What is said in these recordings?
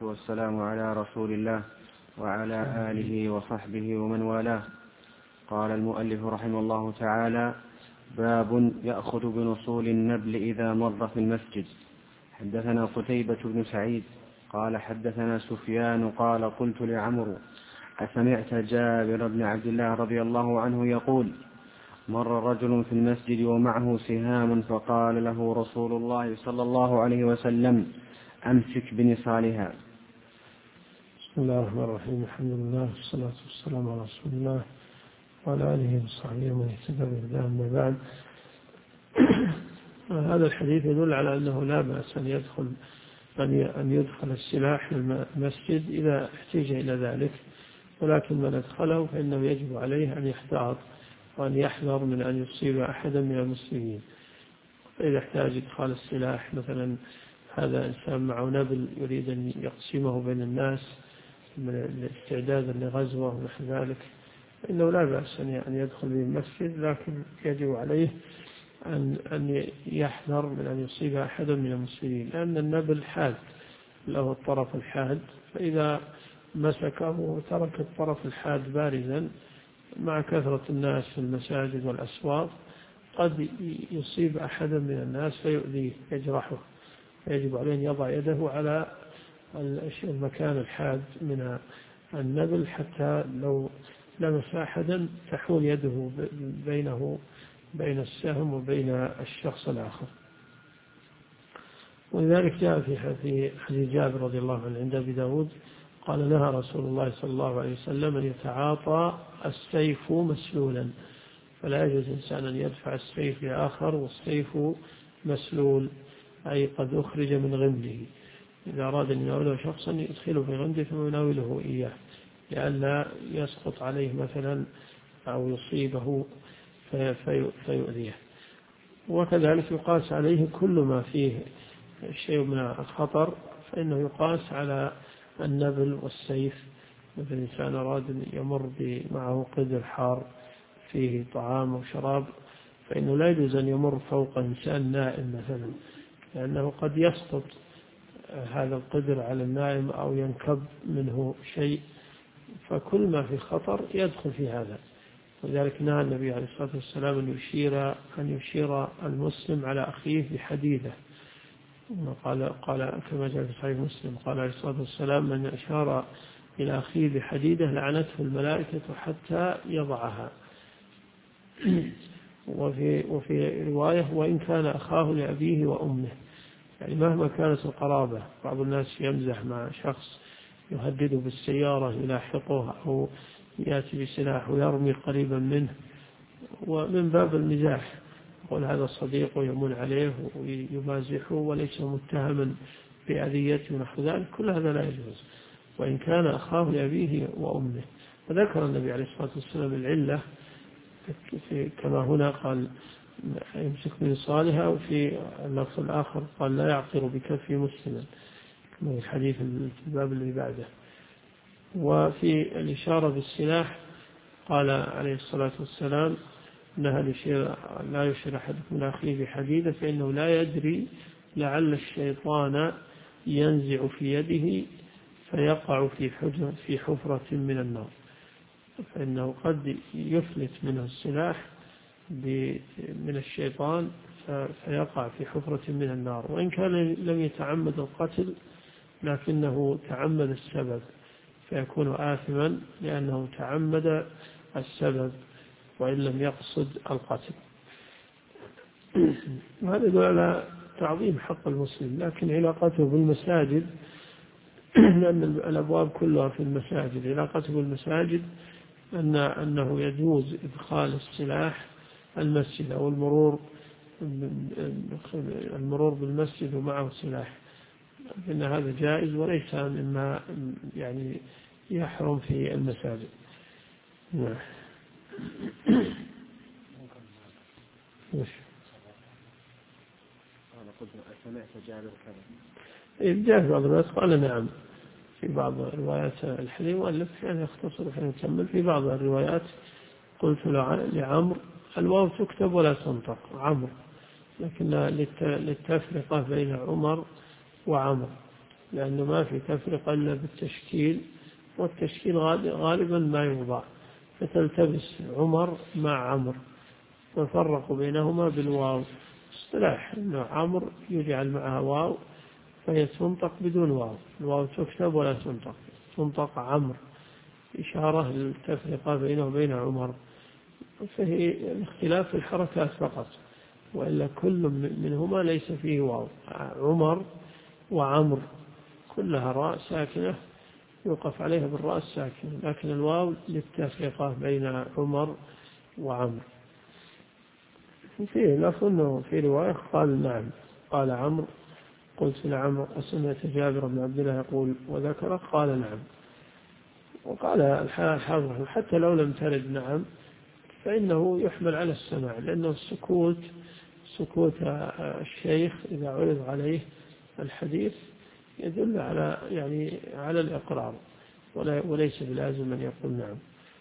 والسلام على رسول الله وعلى آله وصحبه ومن والاه. قال المؤلف رحمه الله تعالى: باب يأخذ بنصول النبل إذا مر في المسجد. حدثنا قتيبة بن سعيد قال حدثنا سفيان قال: قلت لعمرو: أسمعت جابر بن عبد الله رضي الله عنه يقول: مر رجل في المسجد ومعه سهام فقال له رسول الله صلى الله عليه وسلم: أمسك بنصالها. بسم الله الرحمن الرحيم. الحمد لله والصلاة والسلام على رسول الله وعلى آله وصحبه ومن اهتدى بهداه. أما بعد، هذا الحديث يدل على أنه لا بأس أن يدخل السلاح المسجد إذا احتاج إلى ذلك، ولكن من أدخله فإنه يجب عليه أن يحتاط وأن يحذر من أن يصيب أحدا من المسلمين. فإذا احتاج إدخال السلاح، مثلا هذا إنسان معه نبل يريد أن يقسمه بين الناس من الاستعداد لغزوة ونحو ذلك، فإنه لا بأس أن يدخل به المسجد، لكن يجب عليه أن يحذر من أن يصيب أحدا من المسلمين، لأن النبل حاد له الطرف الحاد، فإذا مسكه وترك الطرف الحاد بارزا مع كثرة الناس في المساجد والأسواق قد يصيب أحدا من الناس فيؤذيه يجرحه، يجب عليه أن يضع يده على المكان الحاد من النبل حتى لو لمس أحدا تحول يده بين السهم وبين الشخص الآخر. ولذلك جاء في حديث جابر رضي الله عنه عند أبي داود قال: نهى رسول الله صلى الله عليه وسلم أن يتعاطى السيف مسلولا، فلا يجوز إنسان أن يدفع السيف لآخر والسيف مسلول، أي قد أخرج من غمده. إذا أراد أن يناوله شخصا يدخله في غمده ثم يناوله إياه لئلا يسقط عليه مثلا أو يصيبه فيؤذيه. وكذلك يقاس عليه كل ما فيه شيء من الخطر، فإنه يقاس على النبل والسيف. مثل إنسان أراد أن يمر معه قدر حار فيه طعام وشراب، فإنه لا يجوز أن يمر فوق إنسان نائم مثلا، لأنه قد يسقط هذا القدر على النائم أو ينكب منه شيء، فكل ما في خطر يدخل في هذا. ولذلك نهى النبي عليه الصلاة والسلام أن يشير المسلم على أخيه بحديدة. قال كما جاء في صحيح مسلم قال عليه الصلاة والسلام: من أشار إلى أخيه بحديدة لعنته الملائكة حتى يضعها. وفي رواية: وإن كان أخاه لأبيه وأمه، يعني مهما كانت القرابة. بعض الناس يمزح مع شخص يهدده بالسيارة يلاحقه أو يأتي بسلاح ويرمي قريبا منه، ومن باب المزاح يقول هذا صديق ويمن عليه ويمازحه وليس متهما بأذيته ونحو ذلك، كل هذا لا يجوز. وإن كان أخاه لأبيه وأمه. وذكر النبي عليه الصلاة والسلام العلة كما هنا قال: يمسك بنصالها، وفي اللفظ الآخر قال: لا يعقر بكف مسلما، من الحديث في الباب الذي بعده. وفي الإشارة بالسلاح قال عليه الصلاة والسلام: لا يشير أحدكم إلى أخيه بحديدة فإنه لا يدري لعل الشيطان ينزع في يده فيقع في حفرة من النار، فإنه قد يفلت منه السلاح من الشيطان فيقع في حفرة من النار. وإن كان لم يتعمد القتل لكنه تعمد السبب فيكون آثما لأنه تعمد السبب وإن لم يقصد القتل. وهذا يدل على تعظيم حق المسلم. لكن علاقته بالمساجد لأن الأبواب كلها في المساجد، علاقته بالمساجد أنه يجوز إدخال السلاح المسجد أو المرور بالمسجد ومعه سلاح، إن هذا جائز وليس مما يعني يحرم في المساجد. جاء في بعض الروايات قال نعم، في بعض الروايات الحديث مؤلف يعني يختصر حين يكمل. في بعض الروايات قلت لعمر: الواو تكتب ولا تنطق عمرو، لكن للتفرقة بين عمر وعمر، لأنه ما في تفرقة إلا بالتشكيل، والتشكيل غالبا ما يوضع، فتلتبس عمر مع عمرو، وفرقوا بينهما بالواو. اصطلاح أنه عمرو يجعل معها واو فهي تنطق بدون واو، الواو تكتب ولا تنطق، تنطق عمرو، إشارة للتفرقة بينه وبين عمر. فهي الاختلاف في الحركات فقط، وإلا كل منهما ليس فيه واو. عمر وعمر كلها راء ساكنة يوقف عليها بالراء الساكنة، لكن الواو للتفرقة بين عمر وعمر. فيه لفظ أنه في رواية قال نعم، قال عمرو قلت لعمرو أسمعت جابر بن عبد الله يقول وذكر، قال نعم. وقال الحافظ حتى لو لم ترد نعم فإنه يحمل على السماع، لأنه سكوت الشيخ إذا عرض عليه الحديث يدل على الإقرار، وليس بلازم أن يقول نعم.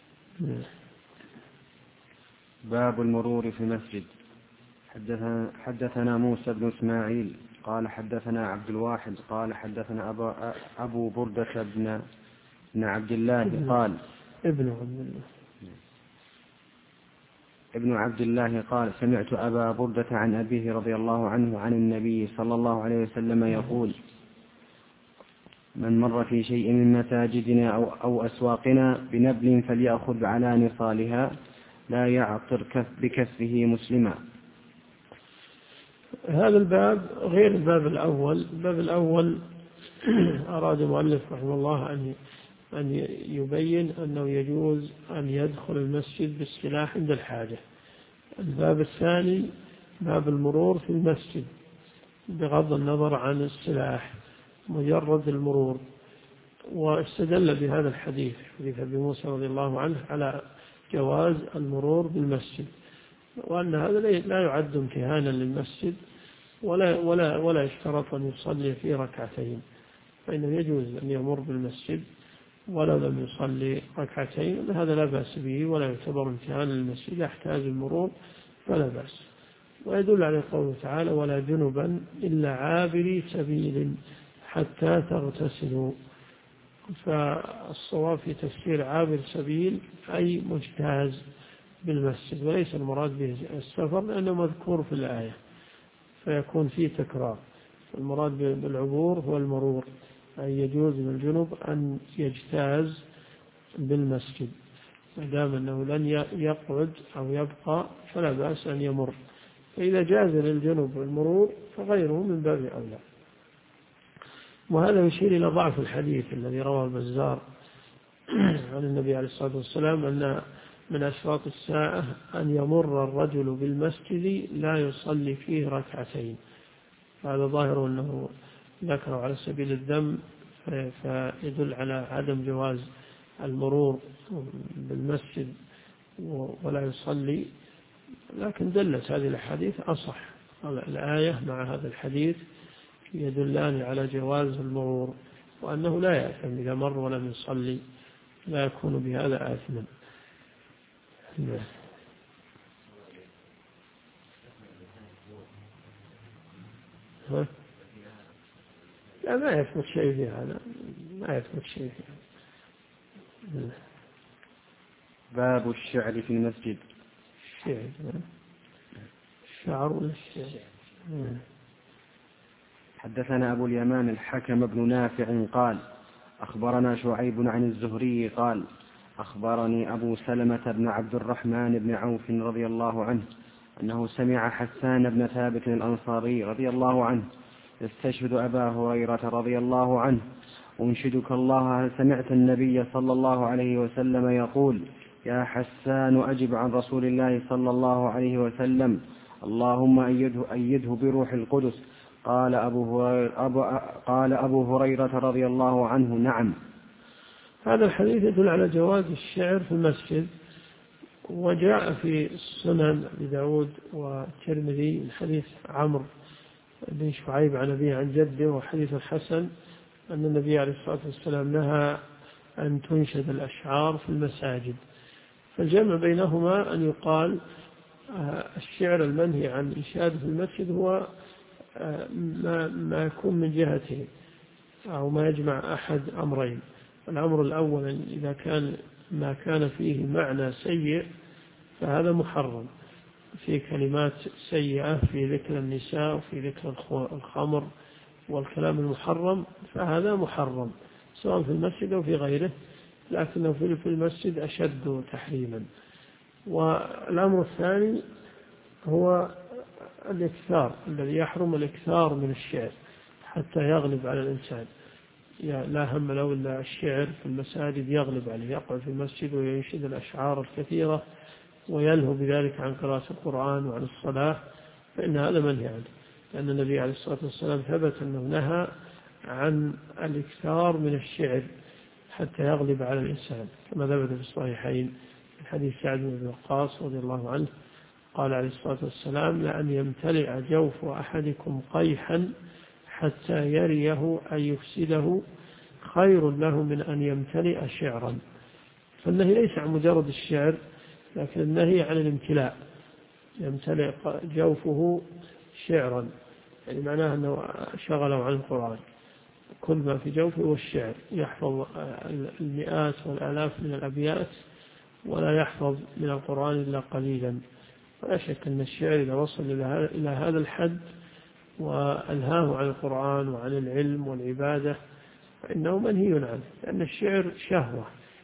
باب المرور في المسجد. حدثنا موسى بن إسماعيل قال حدثنا عبد الواحد قال حدثنا أبو بردة بن عبد الله قال ابن عبد الله قال سمعت أبا بردة عن أبيه رضي الله عنه عن النبي صلى الله عليه وسلم يقول من مر في شيء من مساجدنا أو أسواقنا بنبل فليأخذ على نصالها لا يعطر بكفه مسلما. هذا الباب غير الباب الأول أراد المؤلف رحمه الله أن يبين أنه يجوز أن يدخل المسجد بالسلاح عند الحاجة. الباب الثاني باب المرور في المسجد بغض النظر عن السلاح، مجرد المرور. واستدل بهذا الحديث أبي موسى رضي الله عنه على جواز المرور بالمسجد، وأن هذا لا يعد امتهانا للمسجد ولا يشترط أن يصلي فيه ركعتين، فإنه يجوز أن يمر بالمسجد ولو لم يصلي ركعتين، هذا لا بأس به ولا يعتبر امتهانا للمسجد، يحتاج المرور فلا بأس. ويدل على قوله تعالى ولا جنبا إلا عابري سبيل حتى تغتسلوا. فالصواب في تفسير عابر سبيل أي مجتاز بالمسجد، وليس المراد به السفر لأنه مذكور في الآية فيكون فيه تكرار. المراد بالعبور هو المرور، أي يجوز للجنب أن يجتاز بالمسجد ما دام أنه لن يقعد أو يبقى فلا بأس أن يمر. فإذا جاز للجنب المرور فغيره من باب أولى. وهذا يشير إلى ضعف الحديث الذي رواه البزار عن النبي عليه الصلاة والسلام أن من أشراط الساعة أن يمر الرجل بالمسجد لا يصلي فيه ركعتين. هذا ظاهر أنه ذكره على سبيل الذم، فيدل على عدم جواز المرور بالمسجد ولا يصلي. لكن دلت هذه الحديث أصح، الآية مع هذا الحديث يدلان على جواز المرور، وأنه لا يأثم إذا مر ولم يصلي، لا يكون بهذا آثما. لا ما يثبت شيء في هذا، ما يثبت شيء في هذا. باب الشعر في المسجد. الشعر ولا الشعر؟ حدثنا أبو اليمان الحكم بن نافع قال أخبرنا شعيب عن الزهري قال أخبرني أبو سلمة بن عبد الرحمن بن عوف رضي الله عنه أنه سمع حسان بن ثابت الأنصاري رضي الله عنه يستشهد أبا هريرة رضي الله عنه أنشدك الله هل سمعت النبي صلى الله عليه وسلم يقول يا حسان أجب عن رسول الله صلى الله عليه وسلم اللهم أيده بروح القدس. قال أبو هريرة رضي الله عنه نعم. هذا الحديث يدل على جواز الشعر في المسجد، وجاء في السنن لداود والترمذي من حديث عمرو بن شعيب عن أبيه عن جده، وحديث الحسن أن النبي عليه الصلاة والسلام نهى أن تنشد الأشعار في المساجد. فالجمع بينهما أن يقال الشعر المنهي عن إنشاده في المسجد هو ما يكون من جهته أو ما يجمع أحد أمرين. الأمر الأول إذا كان ما كان فيه معنى سيء فهذا محرم، في كلمات سيئة في ذكر النساء وفي ذكر الخمر والكلام المحرم، فهذا محرم سواء في المسجد أو في غيره، لكنه في المسجد أشد تحريما. والأمر الثاني هو الإكثار، الذي يحرم الإكثار من الشعر حتى يغلب على الإنسان. لا هم له إلا الشعر في المساجد يغلب عليه، يقعد في المسجد وينشد الأشعار الكثيرة ويلهو بذلك عن قراءة القرآن وعن الصلاة، فإن هذا منهي عنه، لأن النبي عليه الصلاة والسلام ثبت أنه نهى عن الإكثار من الشعر حتى يغلب على الإنسان، كما ثبت في الصحيحين من حديث سعد بن وقاص رضي الله عنه قال عليه الصلاة والسلام: لأن يمتلئ جوف أحدكم قيحا حتى يريه أن يفسده خير له من أن يمتلئ شعرا. فالنهي ليس عن مجرد الشعر، لكن النهي عن الامتلاء، يمتلئ جوفه شعرا، يعني معناه أنه شغله عن القرآن، كل ما في جوفه هو الشعر، يحفظ المئات والآلاف من الأبيات ولا يحفظ من القرآن إلا قليلا. ولا شك أن الشعر إذا وصل إلى هذا الحد وألهاه عن القرآن وعن العلم والعبادة فإنه منهي عنه، لأن الشعر شهوة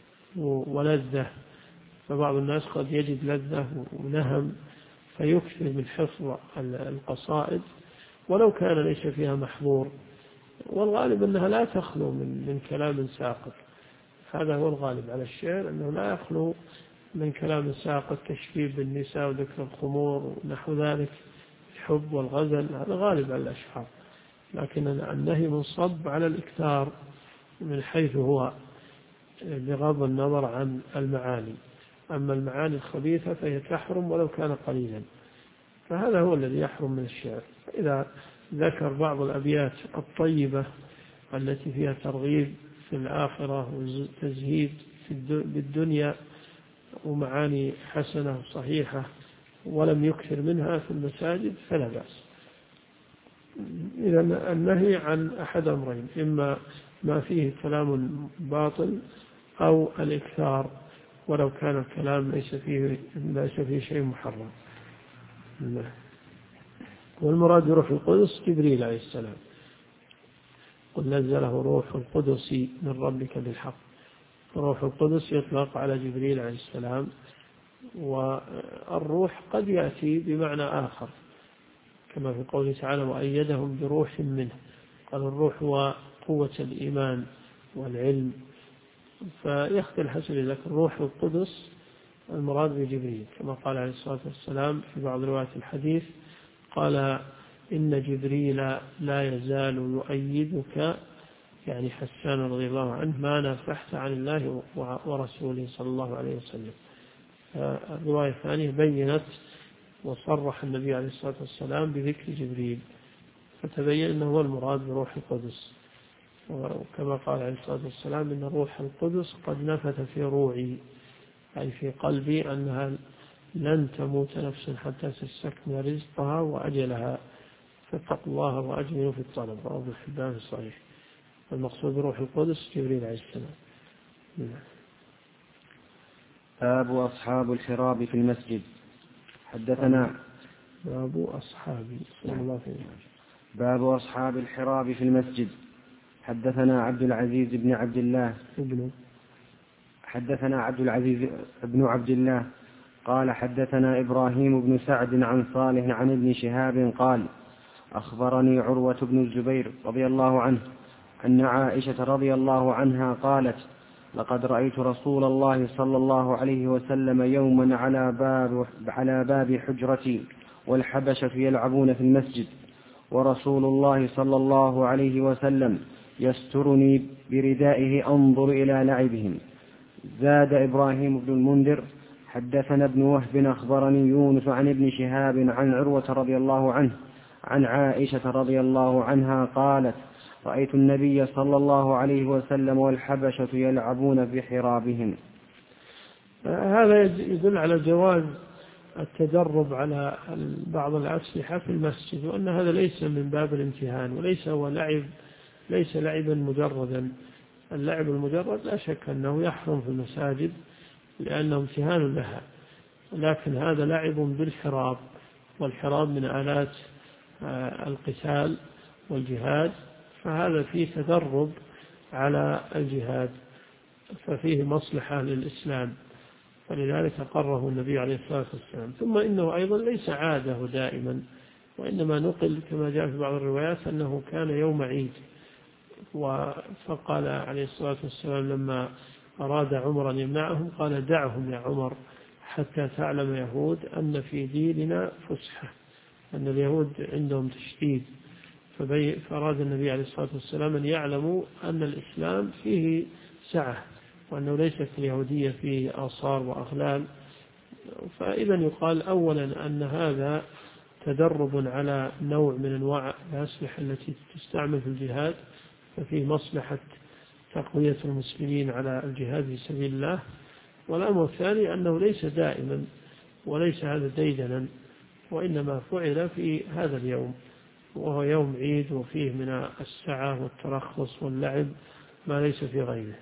ولذة، فبعض الناس قد يجد لذة ونهم فيكثر من حفظ القصائد ولو كان ليس فيها محظور، والغالب أنها لا تخلو من كلام ساقط. هذا هو الغالب على الشعر، أنه لا يخلو من كلام ساقط، تشبيب بالنساء وذكر الخمور ونحو ذلك، الحب والغزل، هذا غالب على الأشعار. لكن النهي منصب على الإكثار من حيث هو بغض النظر عن المعاني، أما المعاني الخبيثة فهي تحرم ولو كان قليلا، فهذا هو الذي يحرم من الشعر. إذا ذكر بعض الأبيات الطيبة التي فيها ترغيب في الآخرة وتزهيد بالدنيا ومعاني حسنة صحيحة ولم يكثر منها في المساجد فلا بأس. إذا النهي عن أحد أمرين: إما ما فيه كلام باطل أو الإكثار ولو كان الكلام ليس فيه شيء محرم. والمراد بروح القدس جبريل عليه السلام، قل نزله روح القدس من ربك بالحق. روح القدس يطلق على جبريل عليه السلام، والروح قد يأتي بمعنى آخر كما في قوله تعالى: وأيدهم بروح منه. قال الروح هو قوة الإيمان والعلم، فيختلف حسب ذلك. الروح القدس المراد بجبريل، كما قال عليه الصلاة والسلام في بعض روايات الحديث قال: إن جبريل لا يزال يؤيدك، يعني حسان رضي الله عنه، ما نافحت عن الله ورسوله صلى الله عليه وسلم. الرواية الثانية بينت وصرح النبي عليه الصلاة والسلام بذكر جبريل، فتبين أنه هو المراد بروح القدس. وكما قال عليه الصلاة والسلام: إن روح القدس قد نفث في روعي، أي في قلبي، أنها لن تموت نفس حتى تستكمل رزقها وأجلها، فاتقوا الله وأجملوا في الطلب. رواه ابن حبان في الصحيح. المقصود بروح القدس جبريل عليه السلام. باب أصحاب الحراب في المسجد. حدثنا باب أصحاب الحراب في المسجد. حدثنا عبد العزيز بن عبد الله حدثنا عبد العزيز بن عبد الله قال حدثنا إبراهيم بن سعد عن صالح عن ابن شهاب قال: أخبرني عروة بن الزبير رضي الله عنه أن عائشة رضي الله عنها قالت: لقد رأيت رسول الله صلى الله عليه وسلم يوما على باب حجرتي والحبشة يلعبون في المسجد، ورسول الله صلى الله عليه وسلم يسترني بردائه أنظر إلى لعبهم. زاد إبراهيم بن المنذر: حدثنا ابن وهب أخبرني يونس عن ابن شهاب عن عروة رضي الله عنه عن عائشة رضي الله عنها قالت: رأيت النبي صلى الله عليه وسلم والحبشة يلعبون بحرابهم. هذا يدل على جواز التدرب على بعض الأسلحة في المسجد، وأن هذا ليس من باب الامتهان وليس هو لعب ليس لعبا مجردا. اللعب المجرد لا شك أنه يحرم في المساجد لأنه امتهان لها، لكن هذا لعب بالحراب، والحراب من آلات القتال والجهاد، فهذا فيه تدرب على الجهاد، ففيه مصلحة للإسلام، فلذلك قره النبي عليه الصلاة والسلام. ثم إنه أيضا ليس عاده دائما، وإنما نقل كما جاء في بعض الروايات أنه كان يوم عيد، فقال عليه الصلاة والسلام لما أراد عمر أن يمنعهم قال دعهم يا عمر حتى تعلم يهود أن في ديننا فسحة، أن اليهود عندهم تشديد، فأراد النبي عليه الصلاة والسلام أن يعلموا أن الإسلام فيه سعة، وأنه ليست اليهودية فيه آثار وأغلال. فإذا يقال أولا أن هذا تدرب على نوع من أنواع الأسلحة التي تستعمل في الجهاد، ففيه مصلحة تقوية المسلمين على الجهاد في سبيل الله. والأمر الثاني أنه ليس دائما وليس هذا ديدنا، وإنما فعل في هذا اليوم، وهو يوم عيد وفيه من السعة والترخص واللعب ما ليس في غيره.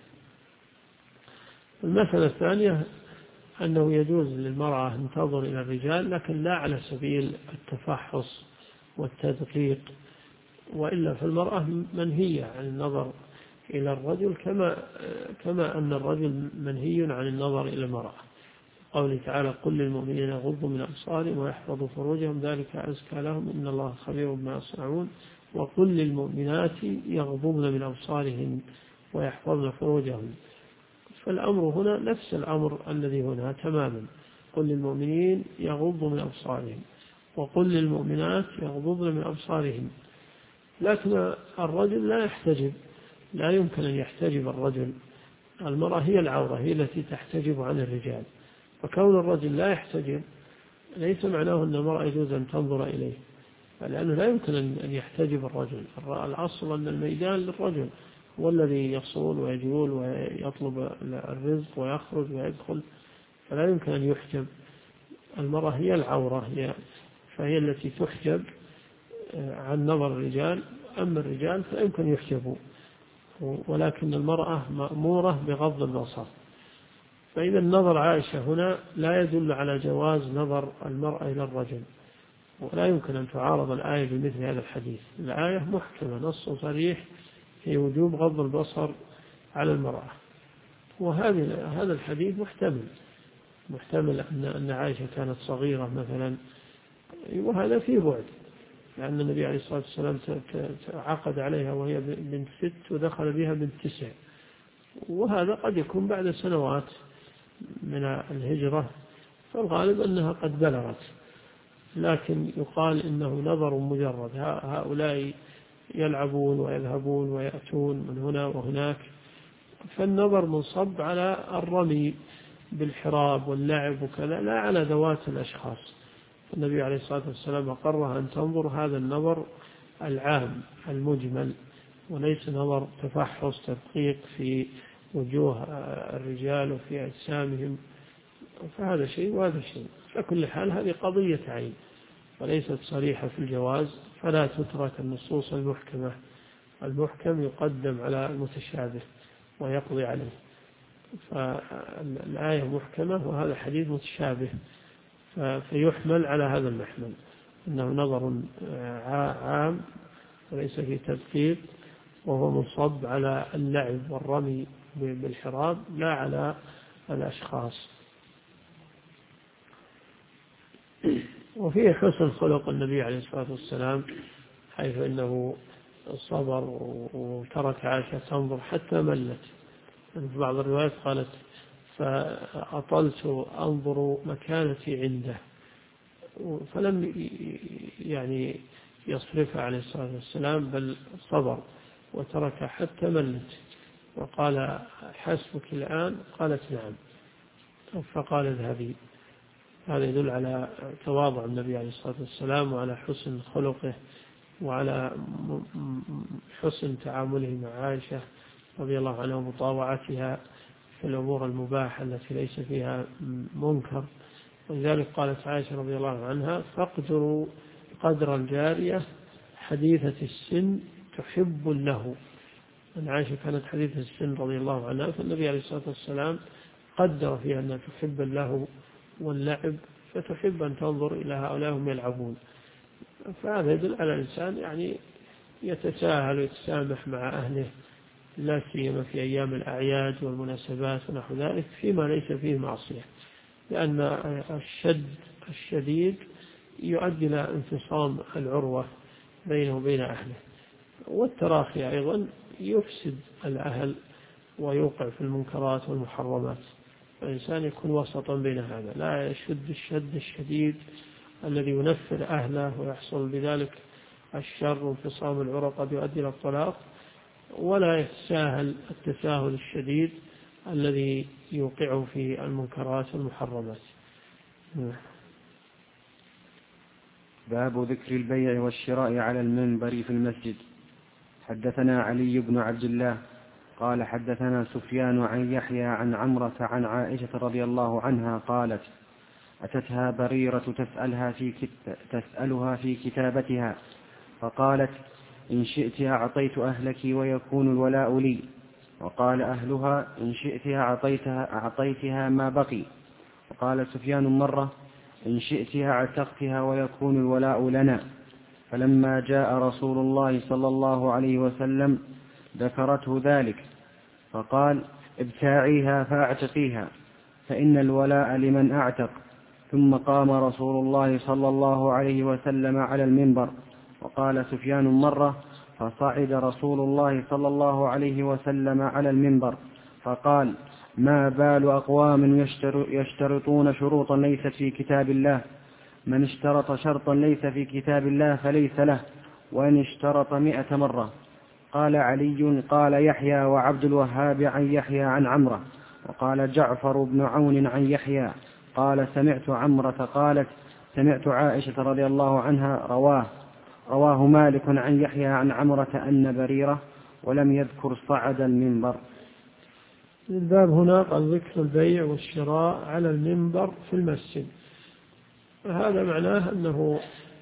المسألة الثانية أنه يجوز للمرأة أن تنظر إلى الرجال، لكن لا على سبيل التفحص والتدقيق، وإلا فالمرأة منهية عن النظر إلى الرجل كما أن الرجل منهي عن النظر إلى المرأة. قوله تعالى قل للمؤمنين يغضوا من أبصارهم ويحفظوا فروجهم ذلك أزكى لهم إن الله خبير بما يصنعون وقل للمؤمنات يغضضن من أبصارهن ويحفظن فروجهن. فالأمر هنا نفس الأمر الذي هنا تماما، قل للمؤمنين يغضوا من أبصارهم وقل للمؤمنات يغضضن من أبصارهن. لكن الرجل لا يحتجب، لا يمكن أن يحتجب الرجل، المرأة هي العورة، هي التي تحتجب عن الرجال، فكون الرجل لا يحتجب ليس معناه أن المرأة يجوز أن تنظر إليه، لأنه لا يمكن أن يحتجب الرجل. الأصل أن الميدان للرجل، هو الذي يصول ويجول ويطلب الرزق ويخرج ويدخل، فلا يمكن أن يحجب. المرأة هي العورة، فهي التي تحجب عن نظر الرجال، أما الرجال فيمكن يحجبوا، ولكن المرأة مأمورة بغض البصر. فإذا نظر عائشة هنا لا يدل على جواز نظر المرأة إلى الرجل، ولا يمكن أن تعارض الآية بمثل هذا الحديث. الآية محكمة نص صريح في وجوب غض البصر على المرأة، وهذا الحديث محتمل أن عائشة كانت صغيرة مثلا، وهذا فيه بعد، لأن النبي عليه الصلاة والسلام عقد عليها وهي بنت 6 ودخل بها بنت 9، وهذا قد يكون بعد سنوات من الهجرة، فالغالب أنها قد بلغت. لكن يقال إنه نظر مجرد، هؤلاء يلعبون ويذهبون ويأتون من هنا وهناك، فالنظر منصب على الرمي بالحراب واللعب وكذا، لا على ذوات الأشخاص. النبي عليه الصلاة والسلام أقرها أن تنظر هذا النظر العام المجمل، وليس نظر تفحص تدقيق في وجوه الرجال وفي أجسامهم، فهذا شيء وهذا شيء. فكل حال هذه قضية عين وليست صريحة في الجواز، فلا تترك النصوص المحكمة، المحكم يقدم على المتشابه ويقضي عليه. فالآية محكمة وهذا الحديث متشابه، فيحمل على هذا المحمل أنه نظر عام وليس فيه تدقيق، وهو منصب على اللعب والرمي بالحراب لا على الأشخاص. وفيه حسن خلق النبي عليه الصلاة والسلام، حيث أنه صبر وترك عائشة تنظر حتى ملت. في بعض الروايات قالت فأطلت أنظر مكانتي عنده، فلم يعني يصرفها عليه الصلاة والسلام، بل صبر وترك حتى ملت، وقال حسبك الآن؟ قالت نعم، فقال اذهبي. هذا يدل على تواضع النبي عليه الصلاة والسلام وعلى حسن خلقه وعلى حسن تعامله مع عائشة رضي الله عنها ومطاوعتها في الأمور المباحة التي ليس فيها منكر. ولذلك قالت عائشة رضي الله عنها فاقدروا قدر الجارية حديثة السن تحب له، أن عائشة كانت حديث السن رضي الله عنها، فالنبي عليه الصلاة والسلام قدر فيها أن تحب اللهو واللعب، فتحب أن تنظر إلى هؤلاء هم يلعبون. فهذا يدل على الإنسان يعني يتساهل ويتسامح مع أهله، لا سيما في أيام الأعياد والمناسبات ونحو ذلك، فيما ليس فيه معصية، لأن الشد الشديد يؤدي إلى انفصام العروة بينه وبين أهله، والتراخي أيضا يفسد الأهل ويوقع في المنكرات والمحرمات. الإنسان يكون وسطا بين هذا، لا يشد الشد الشديد الذي ينفر أهله ويحصل بذلك الشر وانفصام العروة قد يؤدي إلى الطلاق، ولا يتساهل التساهل الشديد الذي يوقعه في المنكرات والمحرمات. باب ذكر البيع والشراء على المنبر في المسجد. حدثنا علي بن عبد الله قال حدثنا سفيان عن يحيى عن عمرة عن عائشة رضي الله عنها قالت: أتتها بريرة تسألها في كتابتها، فقالت: إن شئت أعطيت أهلك ويكون الولاء لي. وقال أهلها: إن شئت أعطيتها ما بقي. وقال سفيان مرة: إن شئت أعتقتها ويكون الولاء لنا. فلما جاء رسول الله صلى الله عليه وسلم ذكرته ذلك، فقال: ابتاعيها فاعتقيها فإن الولاء لمن أعتق. ثم قام رسول الله صلى الله عليه وسلم على المنبر. وقال سفيان مرة: فصعد رسول الله صلى الله عليه وسلم على المنبر فقال: ما بال أقوام يشترطون شروطا ليست في كتاب الله، من اشترط شرطا ليس في كتاب الله فليس له، وإن اشترط 100 مرة. قال علي: قال يحيى وعبد الوهاب عن يحيى عن عمرة. وقال جعفر بن عون عن يحيى قال: سمعت عمرة قالت: سمعت عائشة رضي الله عنها رواه مالك عن يحيى عن عمرة أن بريرة، ولم يذكر صعد المنبر. الباب هنا قال ذكر البيع والشراء على المنبر في المسجد. هذا معناه أنه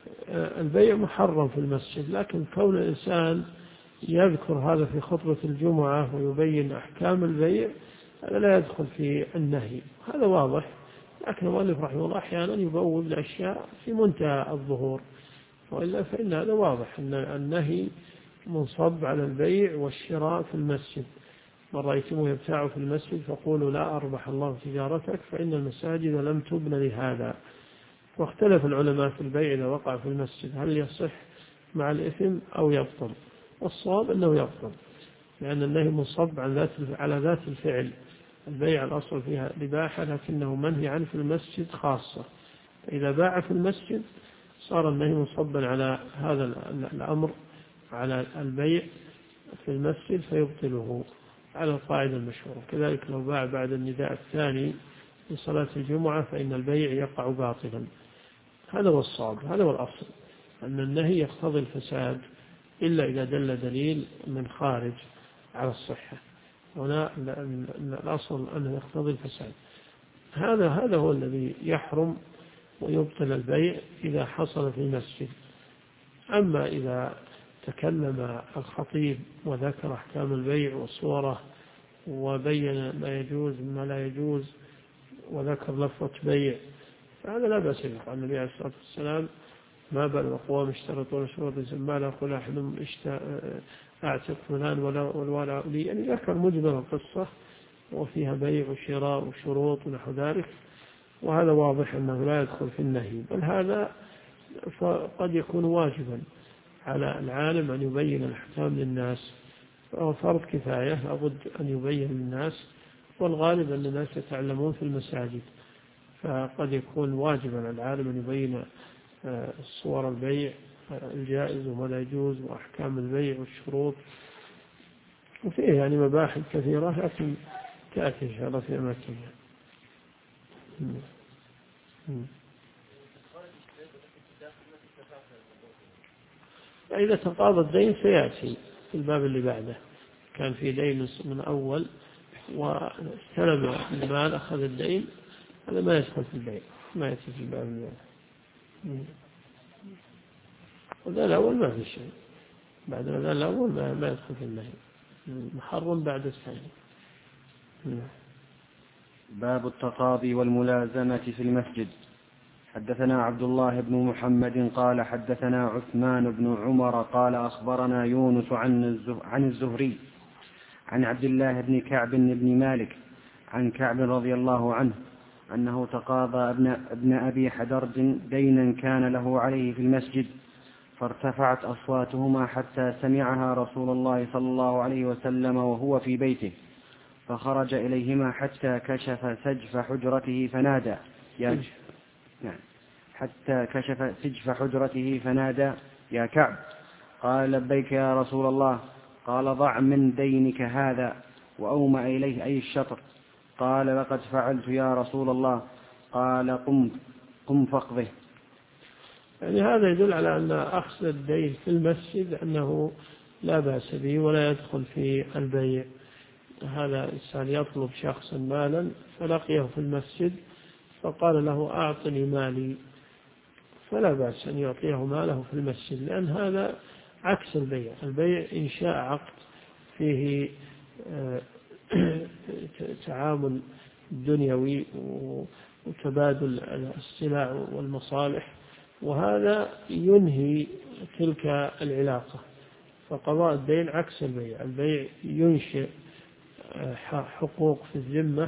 البيع محرم في المسجد، لكن كون الإنسان يذكر هذا في خطبة الجمعة ويبين أحكام البيع هذا لا يدخل في النهي، هذا واضح. لكن المؤلف رحمه الله أحيانا يبوب الأشياء في منتهى الظهور، وإلا فإن هذا واضح أن النهي منصب على البيع والشراء في المسجد. من رأيتموه يبتاع في المسجد فقولوا لا أربح الله تجارتك فإن المساجد لم تبن لهذا. واختلف العلماء في البيع إذا وقع في المسجد هل يصح مع الإثم أو يبطل، والصواب أنه يبطل، لأن النهي منصب على ذات الفعل. البيع الأصل فيها الإباحة لكنه منهي عنه في المسجد خاصة، فإذا باع في المسجد صار النهي منصبا على هذا الأمر، على البيع في المسجد فيبطله على القاعدة المشهورة. كذلك لو باع بعد النداء الثاني في صلاة الجمعة فإن البيع يقع باطلا. هذا هو الصواب، هذا هو الأصل، أن النهي يقتضي الفساد إلا إذا دل دليل من خارج على الصحة. هنا الأصل أنه يقتضي الفساد. هذا هو الذي يحرم ويبطل البيع إذا حصل في المسجد. أما إذا تكلم الخطيب وذكر أحكام البيع وصوره وبين ما يجوز وما لا يجوز وذكر لفظة بيع فهذا لا بأس به. قال النبي عليه الصلاة والسلام: ما بال أقوام اشترطون شروطا ما لا يقول أحد أعتق فلان والولاء لي، يعني ذكر مجمل القصة وفيها بيع وشراء وشروط ونحو ذلك، وهذا واضح أنه لا يدخل في النهي، بل هذا قد يكون واجبا على العالم أن يبين الأحكام للناس، فهو فرض كفاية لابد أن يبين للناس، والغالب أن الناس يتعلمون في المساجد، فقد يكون واجبا على العالم أن يبين صور البيع الجائز وما لا يجوز وأحكام البيع والشروط، وفيه يعني مباحث كثيرة لكن تأتي إن شاء الله في أماكنها. إذا تقاضى الدين سيأتي في الباب اللي بعده، كان في دين من أول واستلم المال أخذ الدين، هذا ما يدخل في البيع، ما يأتي في الباب اللي بعده. وذا الأول ما في شيء، بعد ذا الأول ما يدخل في النهي. محرم بعد الثاني. باب التقاضي والملازمة في المسجد. حدثنا عبد الله بن محمد قال حدثنا عثمان بن عمر قال أخبرنا يونس عن الزهري عن عبد الله بن كعب بن مالك عن كعب رضي الله عنه أنه تقاضى ابن أبي حدرد دينا كان له عليه في المسجد، فارتفعت أصواتهما حتى سمعها رسول الله صلى الله عليه وسلم وهو في بيته، فخرج إليهما حتى كشف سجف حجرته فنادى يا كعب. قال لبيك يا رسول الله. قال ضع من دينك هذا، وأومأ إليه أي الشطر. قال لقد فعلت يا رسول الله. قال قم فاقضه. يعني هذا يدل على أن أخذ الدين في المسجد أنه لا بأس به ولا يدخل في البيع. هذا إنسان يطلب شخصا مالا فلقيه في المسجد فقال له أعطني مالي، فلا بأس أن يعطيه ماله في المسجد، لأن هذا عكس البيع. البيع إنشاء عقد فيه تعامل دنيوي وتبادل السلع والمصالح، وهذا ينهي تلك العلاقة. فقضاء الدين عكس البيع. البيع ينشئ حقوق في الذمة،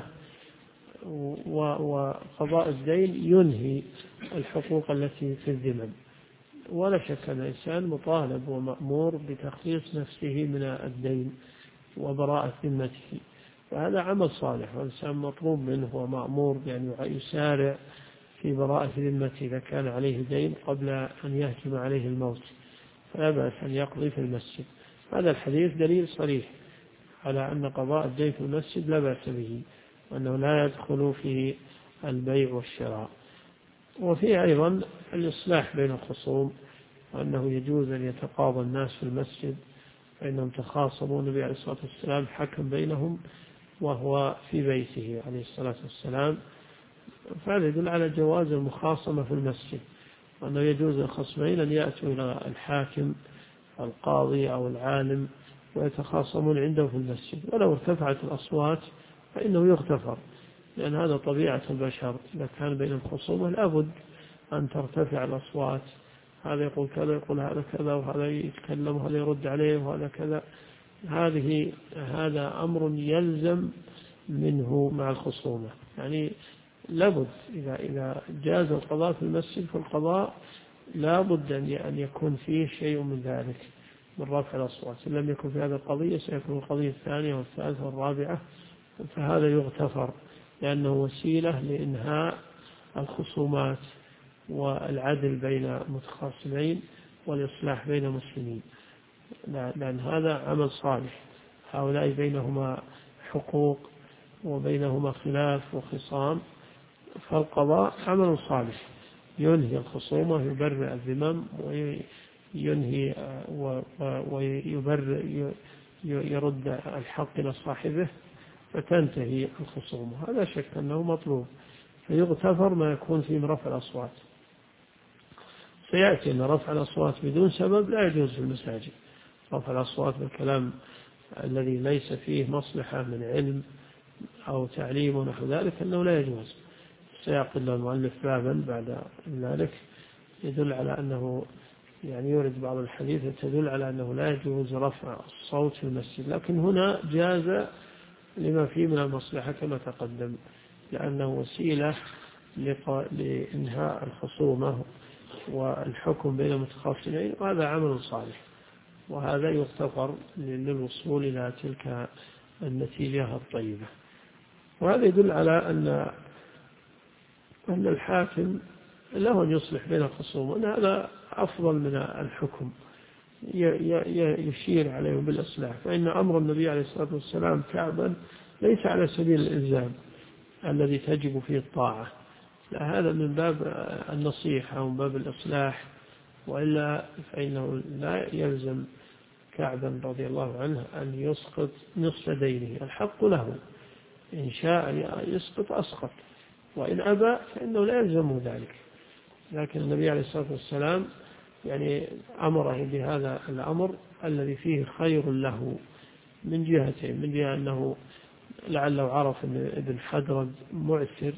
وقضاء الدين ينهي الحقوق التي في الذمم. ولا شك أن الإنسان مطالب ومأمور بتخليص نفسه من الدين وبراءة ذمته، فهذا عمل صالح، والإنسان مطلوب منه ومأمور بأن يسارع في براءة ذمته إذا كان عليه دين قبل أن يهجم عليه الموت، فلا بأس أن يقضي في المسجد. هذا الحديث دليل صريح على أن قضاء الدين في المسجد لا بأس به، وأنه لا يدخل في البيع والشراء. وفيه أيضا الإصلاح بين الخصوم، وأنه يجوز أن يتقاضى الناس في المسجد فإنهم تخاصموا. النبي عليه الصلاة والسلام حكم بينهم وهو في بيته عليه الصلاة والسلام، فهذا يدل على جواز المخاصمة في المسجد، وأنه يجوز للخصمين أن يأتوا إلى الحاكم القاضي أو العالم ويتخاصمون عنده في المسجد، ولو ارتفعت الأصوات فإنه يغتفر، لأن هذا طبيعة البشر. إذا كان بين الخصومة لابد أن ترتفع الأصوات، هذا يقول كذا يقول هذا كذا، وهذا يتكلم وهذا يرد عليه وهذا كذا. هذا أمر يلزم منه مع الخصومة. يعني لابد إذا جاز القضاء في المسجد فالقضاء لابد أن يكون فيه شيء من ذلك من رفع الأصوات. إن لم يكن في هذه القضية سيكون القضية الثانية والثالثة والرابعة، فهذا يغتفر لأنه وسيلة لإنهاء الخصومات والعدل بين متخاصمين والإصلاح بين المسلمين، لأن هذا عمل صالح. هؤلاء بينهما حقوق وبينهما خلاف وخصام، فالقضاء عمل صالح ينهي الخصومة ويبرئ الذمم وينهي يرد الحق إلى صاحبه فتنتهي الخصومة. هذا شك أنه مطلوب، فيغتفر ما يكون فيه من رفع الأصوات. سيأتي أن رفع الأصوات بدون سبب لا يجوز في المساجد. رفع الأصوات بالكلام الذي ليس فيه مصلحة من علم أو تعليم ونحو ذلك أنه لا يجوز. سيقول المؤلف بابا بعد ذلك يدل على أنه يعني يورد بعض الحديث تدل على أنه لا يجوز رفع الصوت في المسجد، لكن هنا جاز لما فيه من المصلحة كما تقدم، لأنه وسيلة لإنهاء الخصومة والحكم بين المتخاصمين، وهذا عمل صالح، وهذا يغتفر للوصول إلى تلك النتيجة الطيبة. وهذا يدل على أن الحاكم له أن يصلح بين الخصوم، وأن هذا أفضل من الحكم، يشير عليهم بالإصلاح. فإن أمر النبي عليه الصلاة والسلام كعبا ليس على سبيل الإلزام الذي تجب فيه الطاعة، لا، هذا من باب النصيحة ومن باب الإصلاح، وإلا فإنه لا يلزم كعبا رضي الله عنه أن يسقط نصف دينه. الحق له، إن شاء يسقط أسقط، وإن أبى فإنه لا يلزمه ذلك. لكن النبي عليه الصلاة والسلام يعني أمره بهذا الأمر الذي فيه خير له من جهتين: من جهة أنه لعله عرف أن ابن حدرد معسر،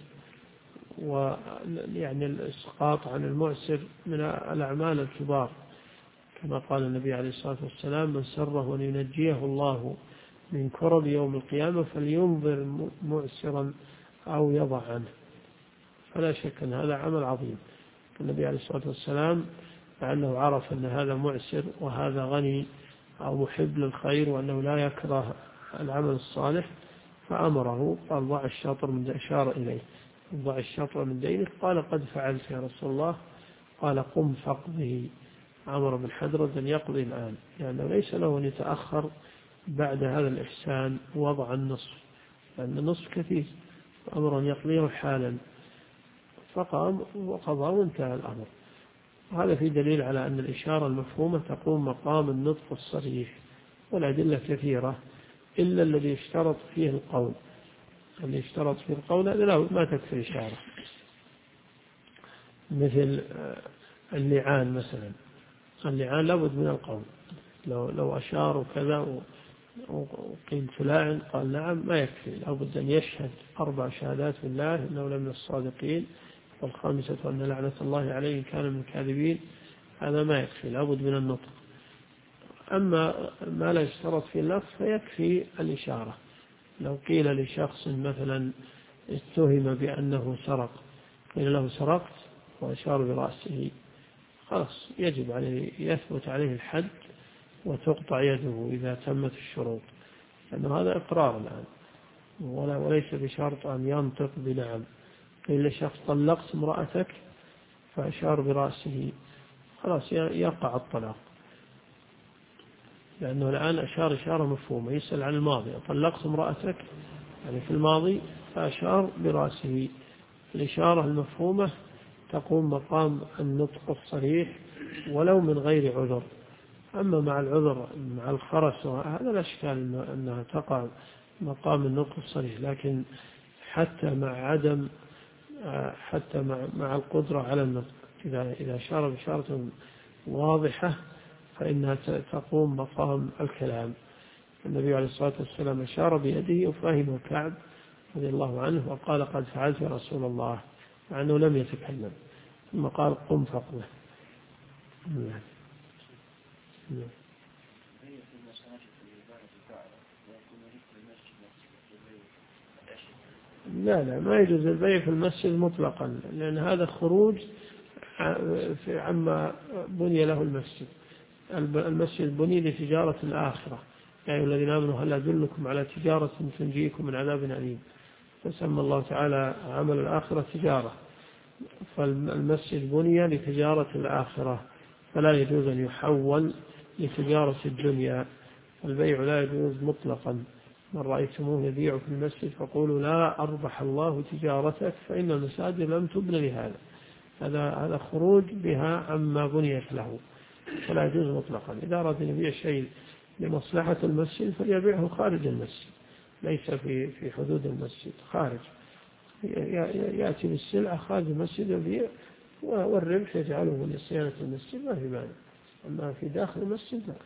ويعني الإسقاط عن المعسر من الأعمال الكبار، كما قال النبي عليه الصلاة والسلام: من سره أن ينجيه الله من كرب يوم القيامة فلينظر معسرا أو يضع عنه. فلا شك أن هذا عمل عظيم. النبي عليه الصلاة والسلام لأنه عرف أن هذا معسر وهذا غني أو محب للخير وأنه لا يكره العمل الصالح، فأمره قال: ضع الشطر من أشار إليه، ضع الشطر من دينك. قال: قد فعلت يا رسول الله. قال: قم فاقضه. أمر بن حدرد أن يقضي الآن، لأنه ليس له أن يتأخر بعد هذا الإحسان وضع النصف، لأن النصف كثير، أمر أن يقضيه حالا. فقام وقضى وانتهى الأمر. هذا في دليل على أن الإشارة المفهومة تقوم مقام النطق الصريح، والأدلة كثيرة إلا الذي يشترط فيه القول. اللي يشترط فيه القول هذا لا، ما تكفي إشارة، مثل اللعان مثلا. اللعان لابد من القول، لو أشار وكذا وقيل فلان قال نعم ما يكفي، لابد أن يشهد 4 شهادات بالله إنه لمن الصادقين، والخامسة أن لعنة الله عليه كان من الكاذبين. هذا ما يكفي، لابد من النطق. أما ما لا يشترط في اللفظ فيكفي الإشارة. لو قيل لشخص مثلا اتهم بأنه سرق، قيل له سرقت وأشار برأسه، خلاص يجب عليه، يثبت عليه الحد وتقطع يده إذا تمت الشروط، لأنه هذا إقرار الآن، وليس بشرط أن ينطق بنعم. قيل لشخص طلقت امرأتك فأشار برأسه، خلاص يقع الطلاق، لأنه الآن أشار إشارة مفهومة. يسأل عن الماضي: طلقت امرأتك، يعني في الماضي، فأشار برأسه. الإشارة المفهومة تقوم مقام النطق الصريح ولو من غير عذر. أما مع العذر مع الخرس هذا لا إشكال أنها تقع مقام النطق الصريح، لكن حتى مع عدم، حتى مع القدرة على النطق، إذا أشار بإشارة واضحة فإنها تقوم مقام الكلام. النبي عليه الصلاة والسلام أشار بيده وفهم كعب رضي الله عنه وقال: قد فعلت يا رسول الله، مع أنه لم يتكلم، ثم قال: قم فاقضه. لا ما يجوز البيع في المسجد مطلقا، لأن هذا خروج عما بني له المسجد. المسجد بني لتجارة الآخرة: يا أيها الذين آمنوا هل أدلكم على تجارة تنجيكم من عذاب أليم. فسمى الله تعالى عمل الآخرة تجارة، فالمسجد بني لتجارة الآخرة، فلا يجوز أن يحول لتجارة الدنيا. البيع لا يجوز مطلقا. من رأيتموه يبيع في المسجد فقولوا: لا أربح الله تجارتك، فإن المساجد لم تبن لهذا. هذا خروج بها عما بنيت له، فلا يجوز مطلقا. إذا أراد أن يبيع شيء لمصلحة المسجد فليبيعه خارج المسجد، ليس في حدود المسجد، خارج. يأتي بالسلعة خارج المسجد يبيع، والربح يجعله لصيانة المسجد، ما في مانع. أما في داخل المسجد لا.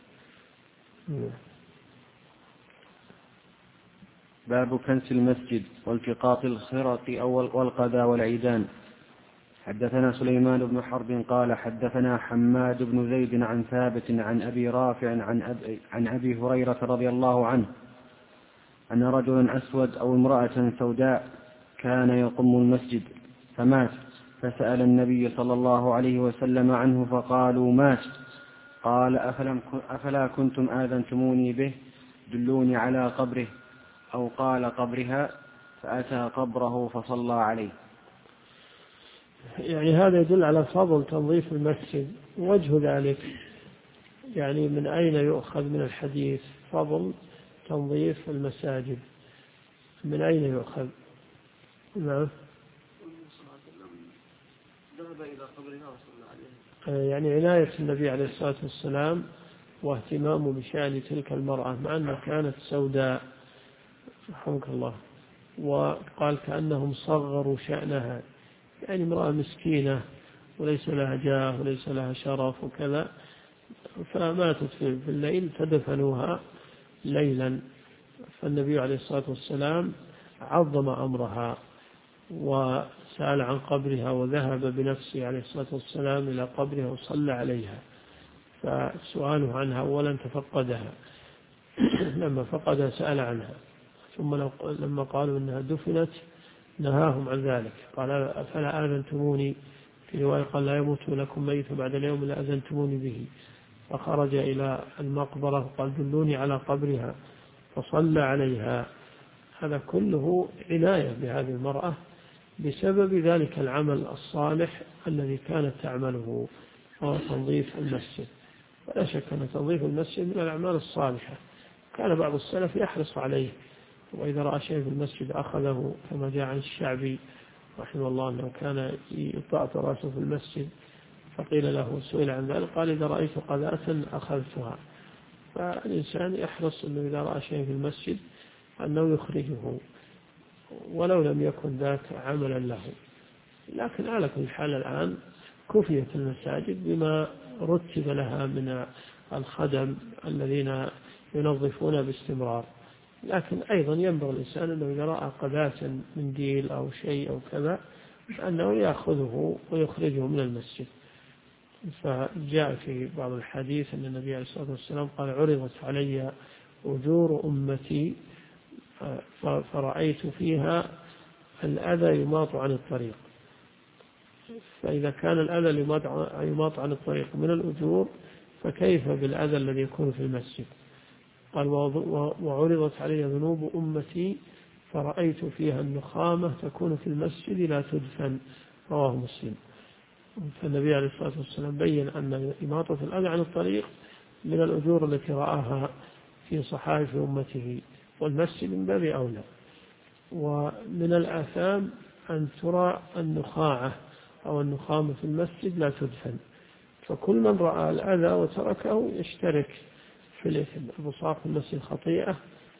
باب كنس المسجد والتقاط الخرق والقذى والعيدان. حدثنا سليمان بن حرب قال حدثنا حماد بن زيد عن ثابت عن أبي رافع عن أبي هريرة رضي الله عنه أن رجلا أسود أو امرأة سوداء كان يقم المسجد فمات، فسأل النبي صلى الله عليه وسلم عنه فقالوا: مات. قال: أفلا كنتم آذنتموني به؟ دلوني على قبره، أو قال قبرها، فأتى قبره فصلى عليه. يعني هذا يدل على فضل تنظيف المسجد. وجه ذلك يعني من أين يؤخذ من الحديث فضل تنظيف المساجد؟ من أين يؤخذ؟ نعم، يعني عناية النبي عليه الصلاة والسلام واهتمامه بشأن تلك المرأة، مع أنها كانت سوداء رحمك الله، وقال كأنهم صغروا شأنها، يعني امرأة مسكينة وليس لها جاه وليس لها شرف وكذا، فماتت في الليل فدفنوها ليلا، فالنبي عليه الصلاة والسلام عظم أمرها وسأل عن قبرها وذهب بنفسه عليه الصلاة والسلام إلى قبرها وصلى عليها. فسؤاله عنها أولا تفقدها، لما فقدها سأل عنها، ثم لما قالوا إنها دفنت نهاهم عن ذلك، قال أفلا آذنتموني، في رواية قال لا يموت لكم ميت بعد اليوم لا أذنتموني به. فخرج إلى المقبرة وقال دلوني على قبرها فصلى عليها. هذا كله عناية بهذه المرأة بسبب ذلك العمل الصالح الذي كانت تعمله، وهو تنظيف المسجد. ولا شك أن تنظيف المسجد من الأعمال الصالحة، كان بعض السلف يحرص عليه، وإذا رأى شيء في المسجد أخذه، كما جاء عن الشعبي رحمه الله أنه كان يطأط رأسه في المسجد، فقيل له سئل عن ذلك قال إذا رأيت قذاة أخذتها. فالإنسان يحرص أنه إذا رأى شيء في المسجد أنه يخرجه ولو لم يكن ذاك عملا له. لكن على كل حال الآن كفيت المساجد بما رتب لها من الخدم الذين ينظفون باستمرار، لكن أيضا ينبغي الإنسان أنه إذا رأى قذاة من ديل أو شيء أو كذا أنه يأخذه ويخرجه من المسجد. فجاء في بعض الحديث أن النبي عليه الصلاة والسلام قال عرضت علي أجور أمتي فرأيت فيها الأذى يماط عن الطريق، فإذا كان الأذى يماط عن الطريق من الأجور فكيف بالأذى الذي يكون في المسجد؟ قال وعرضت علي ذنوب أمتي فرأيت فيها النخامة تكون في المسجد لا تدفن، رواه مسلم. فالنبي عليه الصلاة والسلام بين أن إماطة الأذى عن الطريق من الأجور التي رآها في صحائف أمته، والمسجد من باب أولى. ومن الآثام أن ترى النخاعة أو النخامة في المسجد لا تدفن، فكل من رأى الأذى وتركه يشترك في الإثم. البصاق في المسجد خطيئة،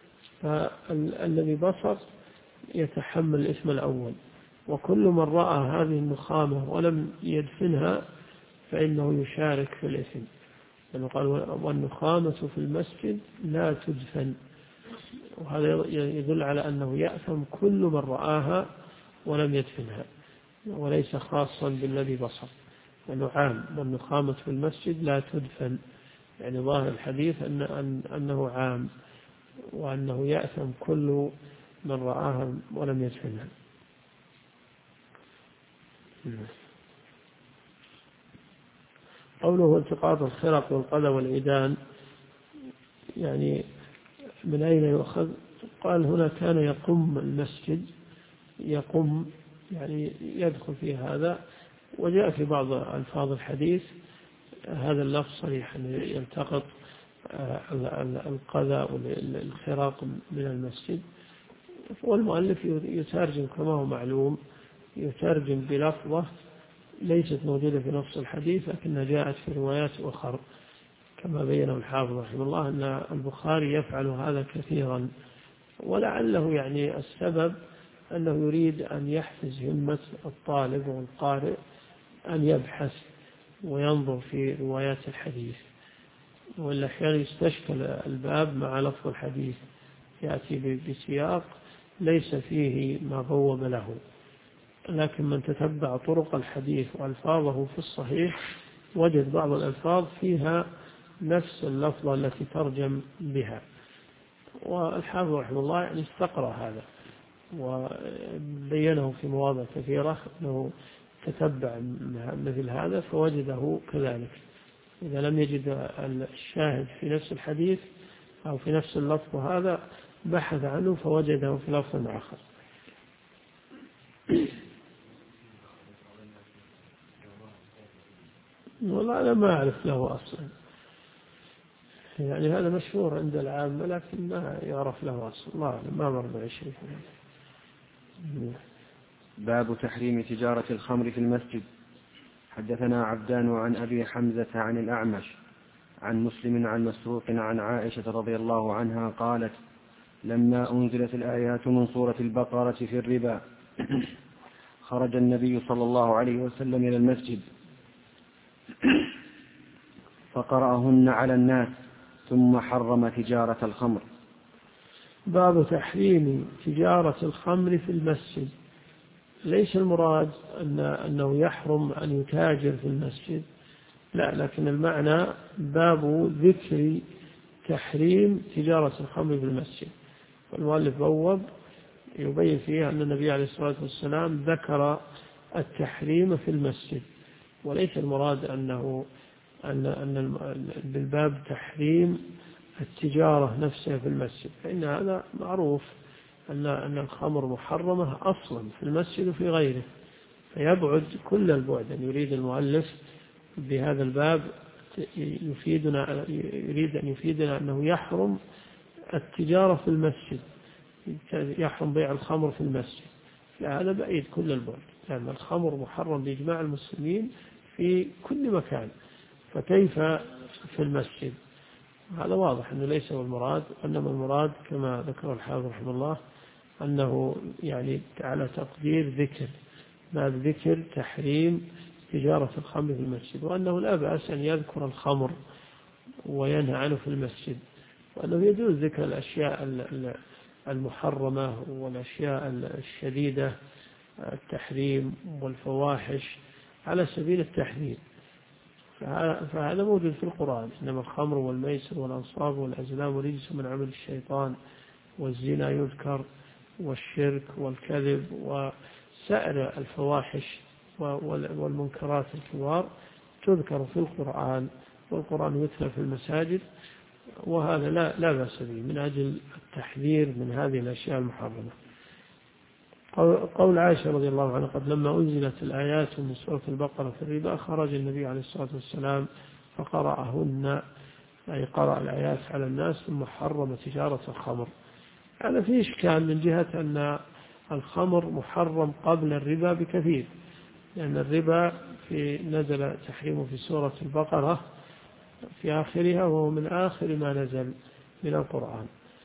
فالذي بصر يتحمل الإثم الأول، وكل من رأى هذه النخامة ولم يدفنها فإنه يشارك في الإثم، لأنه قال والنخامة في المسجد لا تدفن. وهذا يدل على أنه يأثم كل من رآها ولم يدفنها، وليس خاصا بالذي بصر، لأنه عام. والنخامة في المسجد لا تدفن، يعني ظاهر الحديث أنه عام، وأنه يأثم كل من رآها ولم يدفنها. قوله التقاط الخرق والقذى والعيدان، يعني من أين يؤخذ؟ قال هنا كان يقم المسجد، يقم يعني يدخل في هذا، وجاء في بعض ألفاظ الحديث هذا اللفظ صريح أن يلتقط القذى والخراق من المسجد. والمؤلف يترجم كما هو معلوم، يترجم بلفظة ليست موجودة في نص الحديث لكنها جاءت في روايات أخرى، كما بينه الحافظ رحمه الله أن البخاري يفعل هذا كثيرا، ولعله يعني السبب أنه يريد أن يحفز همة الطالب والقارئ أن يبحث وينظر في روايات الحديث. والأحيان يستشكل الباب مع لفظ الحديث، يأتي بسياق ليس فيه ما بوب له، لكن من تتبع طرق الحديث وألفاظه في الصحيح وجد بعض الألفاظ فيها نفس اللفظة التي ترجم بها. والحافظ رحمه الله يعني استقرأ هذا وبينه في مواضع كثيرة أنه تتبع مثل هذا فوجده كذلك. إذا لم يجد الشاهد في نفس الحديث أو في نفس اللفظ هذا بحث عنه فوجده في لفظ آخر. والله أنا ما أعرف له أصلا، يعني هذا مشهور عند العامة لكن ما يعرف له أصلا، ما مر معي شيء. باب تحريم تجارة الخمر في المسجد. حدثنا عبدان عن أبي حمزة عن الأعمش عن مسلم عن مسروق عن عائشة رضي الله عنها قالت لما أنزلت الآيات من سورة البقرة في الربا خرج النبي صلى الله عليه وسلم إلى المسجد فقرأهن على الناس ثم حرم تجارة الخمر. باب تحريم تجارة الخمر في المسجد. ليس المراد أنه يحرم أن يتاجر في المسجد، لا، لكن المعنى باب ذكر تحريم تجارة الخمر في المسجد. والمؤلف بوب يبين فيها أن النبي عليه الصلاة والسلام ذكر التحريم في المسجد، وليس المراد أن بالباب تحريم التجارة نفسها في المسجد، فإن هذا معروف أن الخمر محرمة أصلا في المسجد وفي غيره، فيبعد كل البعد. أن يريد المؤلف بهذا الباب يريد أن يفيدنا أنه يحرم التجارة في المسجد، يحرم بيع الخمر في المسجد، لا، هذا بعيد كل البعد، لأن الخمر محرم بإجماع المسلمين في كل مكان، فكيف في المسجد؟ هذا واضح أنه ليس هو المراد، وإنما المراد كما ذكر الحافظ رحمه الله أنه يعني على تقدير ذكر باب ذكر تحريم تجارة الخمر في المسجد، وأنه لا بأس أن يذكر الخمر وينهى عنه في المسجد، وأنه يجوز ذكر الأشياء المحرمة والأشياء الشديدة التحريم والفواحش على سبيل التحذير، فهذا موجود في القرآن. إنما الخمر والميسر والأنصاب والأزلام رجس من عمل الشيطان، والزنا يذكر، والشرك والكذب وسائر الفواحش والمنكرات الكبار تذكر في القرآن، والقرآن يتلى في المساجد، وهذا لا بأس به من أجل التحذير من هذه الأشياء المحرمة. قول عائشة رضي الله عنها قد لما أنزلت الآيات من سورة البقرة في الربا خرج النبي عليه الصلاة والسلام فقرأهن، أي قرأ الآيات على الناس ثم حرم تجارة الخمر. هذا فيه إشكال من جهة أن الخمر محرم قبل الربا بكثير، لأن الربا نزل تحريمه في سورة البقرة في آخرها، وهو من آخر ما نزل من القرآن،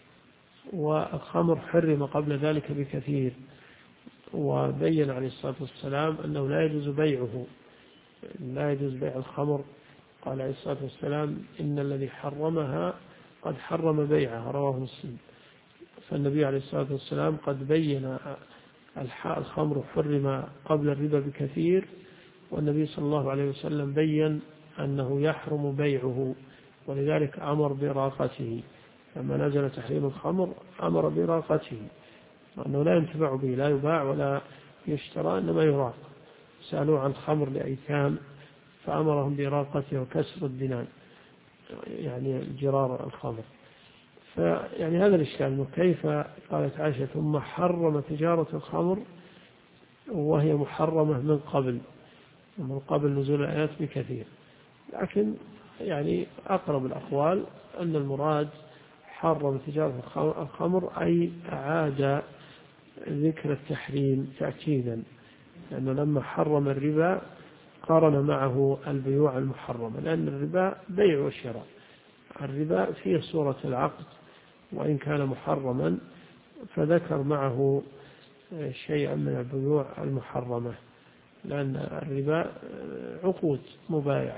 والخمر حرم قبل ذلك بكثير. وبين عليه الصلاة والسلام أنه لا يجوز بيعه، لا يجوز بيع الخمر. قال عليه الصلاة والسلام إن الذي حرمها قد حرم بيعها، رواه مسلم. فالنبي عليه الصلاة والسلام قد بين الخمر حرم قبل الربا بكثير، والنبي صلى الله عليه وسلم بين أنه يحرم بيعه، ولذلك أمر براقته. لما نزل تحريم الخمر أمر براقته، أنه لا ينتفع به، لا يباع ولا يشترى، إنما يراق. سألوا عن خمر لأيتام فأمرهم براقته وكسر الدنان، يعني جرار الخمر. فيعني هذا الإشكال، كيف قالت عائشة ثم حرم تجارة الخمر وهي محرمة من قبل نزول الآيات بكثير. لكن يعني أقرب الأقوال أن المراد حرم تجارة الخمر أي أعاد ذكر التحريم تأكيدا، لأنه لما حرم الربا قارن معه البيوع المحرمة، لأن الربا بيع وشراء، الربا فيه صورة العقد وإن كان محرما، فذكر معه شيئا من البيوع المحرمة، لأن الربا عقود مبايعة.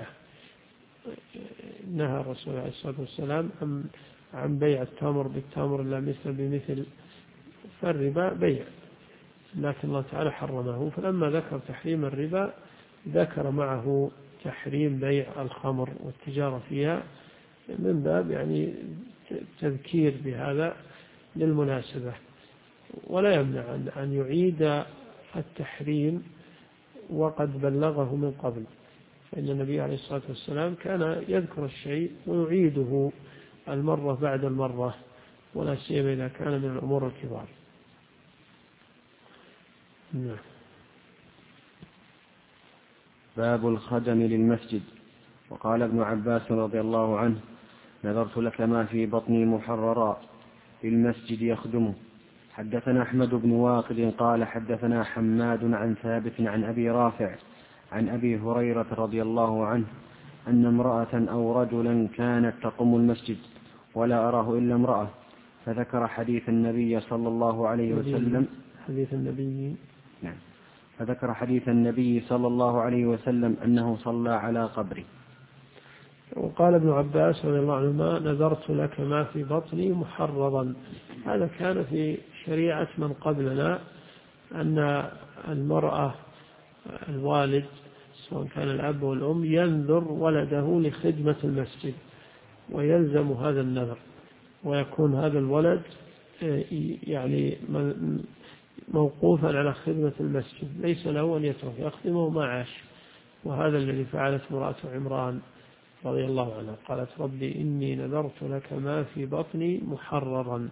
نهى الرسول عليه الصلاة والسلام عن بيع التمر بالتمر لا مثل بمثل، فالربا بيع، لكن الله تعالى حرمه. فلما ذكر تحريم الربا ذكر معه تحريم بيع الخمر والتجارة فيها، من باب يعني تذكير بهذا للمناسبة. ولا يمنع أن يعيد التحريم وقد بلغه من قبل، فإن النبي عليه الصلاة والسلام كان يذكر الشيء ويعيده المرة بعد المرة، ولا سيما إذا كان من الأمور الكبار. نعم. باب الخدم للمسجد. وقال ابن عباس رضي الله عنه نذرت لك ما في بطني محررا للمسجد يخدمه. حدثنا أحمد بن واقد قال حدثنا حماد عن ثابت عن أبي رافع عن أبي هريرة رضي الله عنه أن امرأة أو رجلا كانت تقوم المسجد ولا أراه إلا امرأة، فذكر حديث النبي صلى الله عليه وسلم فذكر حديث النبي صلى الله عليه وسلم أنه صلى على قبره. وقال ابن عباس رضي الله عنهما: نذرت لك ما في بطني محررا. هذا كان في شريعة من قبلنا، أن المرأة الوالد سواء كان الأب والأم ينذر ولده لخدمة المسجد، ويلزم هذا النذر، ويكون هذا الولد يعني موقوفا على خدمة المسجد، ليس له أن يترك يخدمه ما عاش. وهذا الذي فعلت امرأة عمران رضي الله عنها، قالت: ربي إني نذرت لك ما في بطني محررا،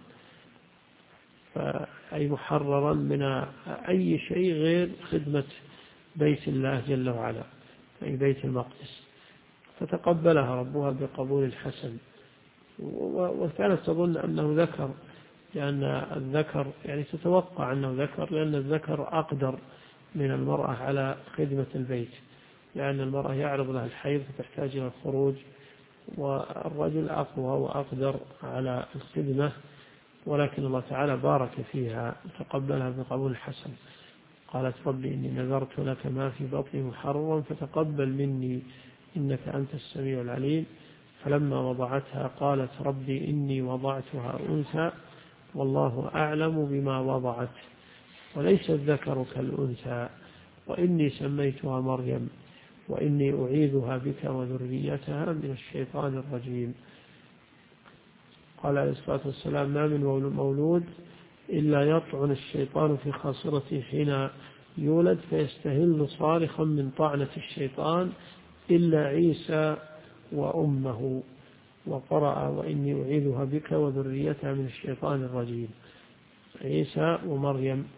أي محررا من أي شيء غير خدمة بيت الله جل وعلا، أي بيت المقدس. فتقبلها ربها بقبول حسن، وكانت تظن أنه ذكر، لأن الذكر يعني تتوقع أنه ذكر، لأن الذكر أقدر من المرأة على خدمة البيت، لأن المرأة يعرض لها الحيض فتحتاج إلى الخروج، والرجل أقوى وأقدر على الخدمة، ولكن الله تعالى بارك فيها وتقبلها بقبول حسن. قالت: ربي إني نذرت لك ما في بطني محررا فتقبل مني إنك أنت السميع العليم. فلما وضعتها قالت: ربي إني وضعتها أنثى والله أعلم بما وضعت وليس الذكر كالأنثى وإني سميتها مريم وإني أعيذها بك وذريتها من الشيطان الرجيم. قال عليه الصلاة والسلام: ما من مولود إلا يطعن الشيطان في خاصرته حين يولد فيستهل صارخا من طعنة الشيطان إلا عيسى وأمه. وقرأ: وإني أعيذها بك وذريتها من الشيطان الرجيم. عيسى ومريم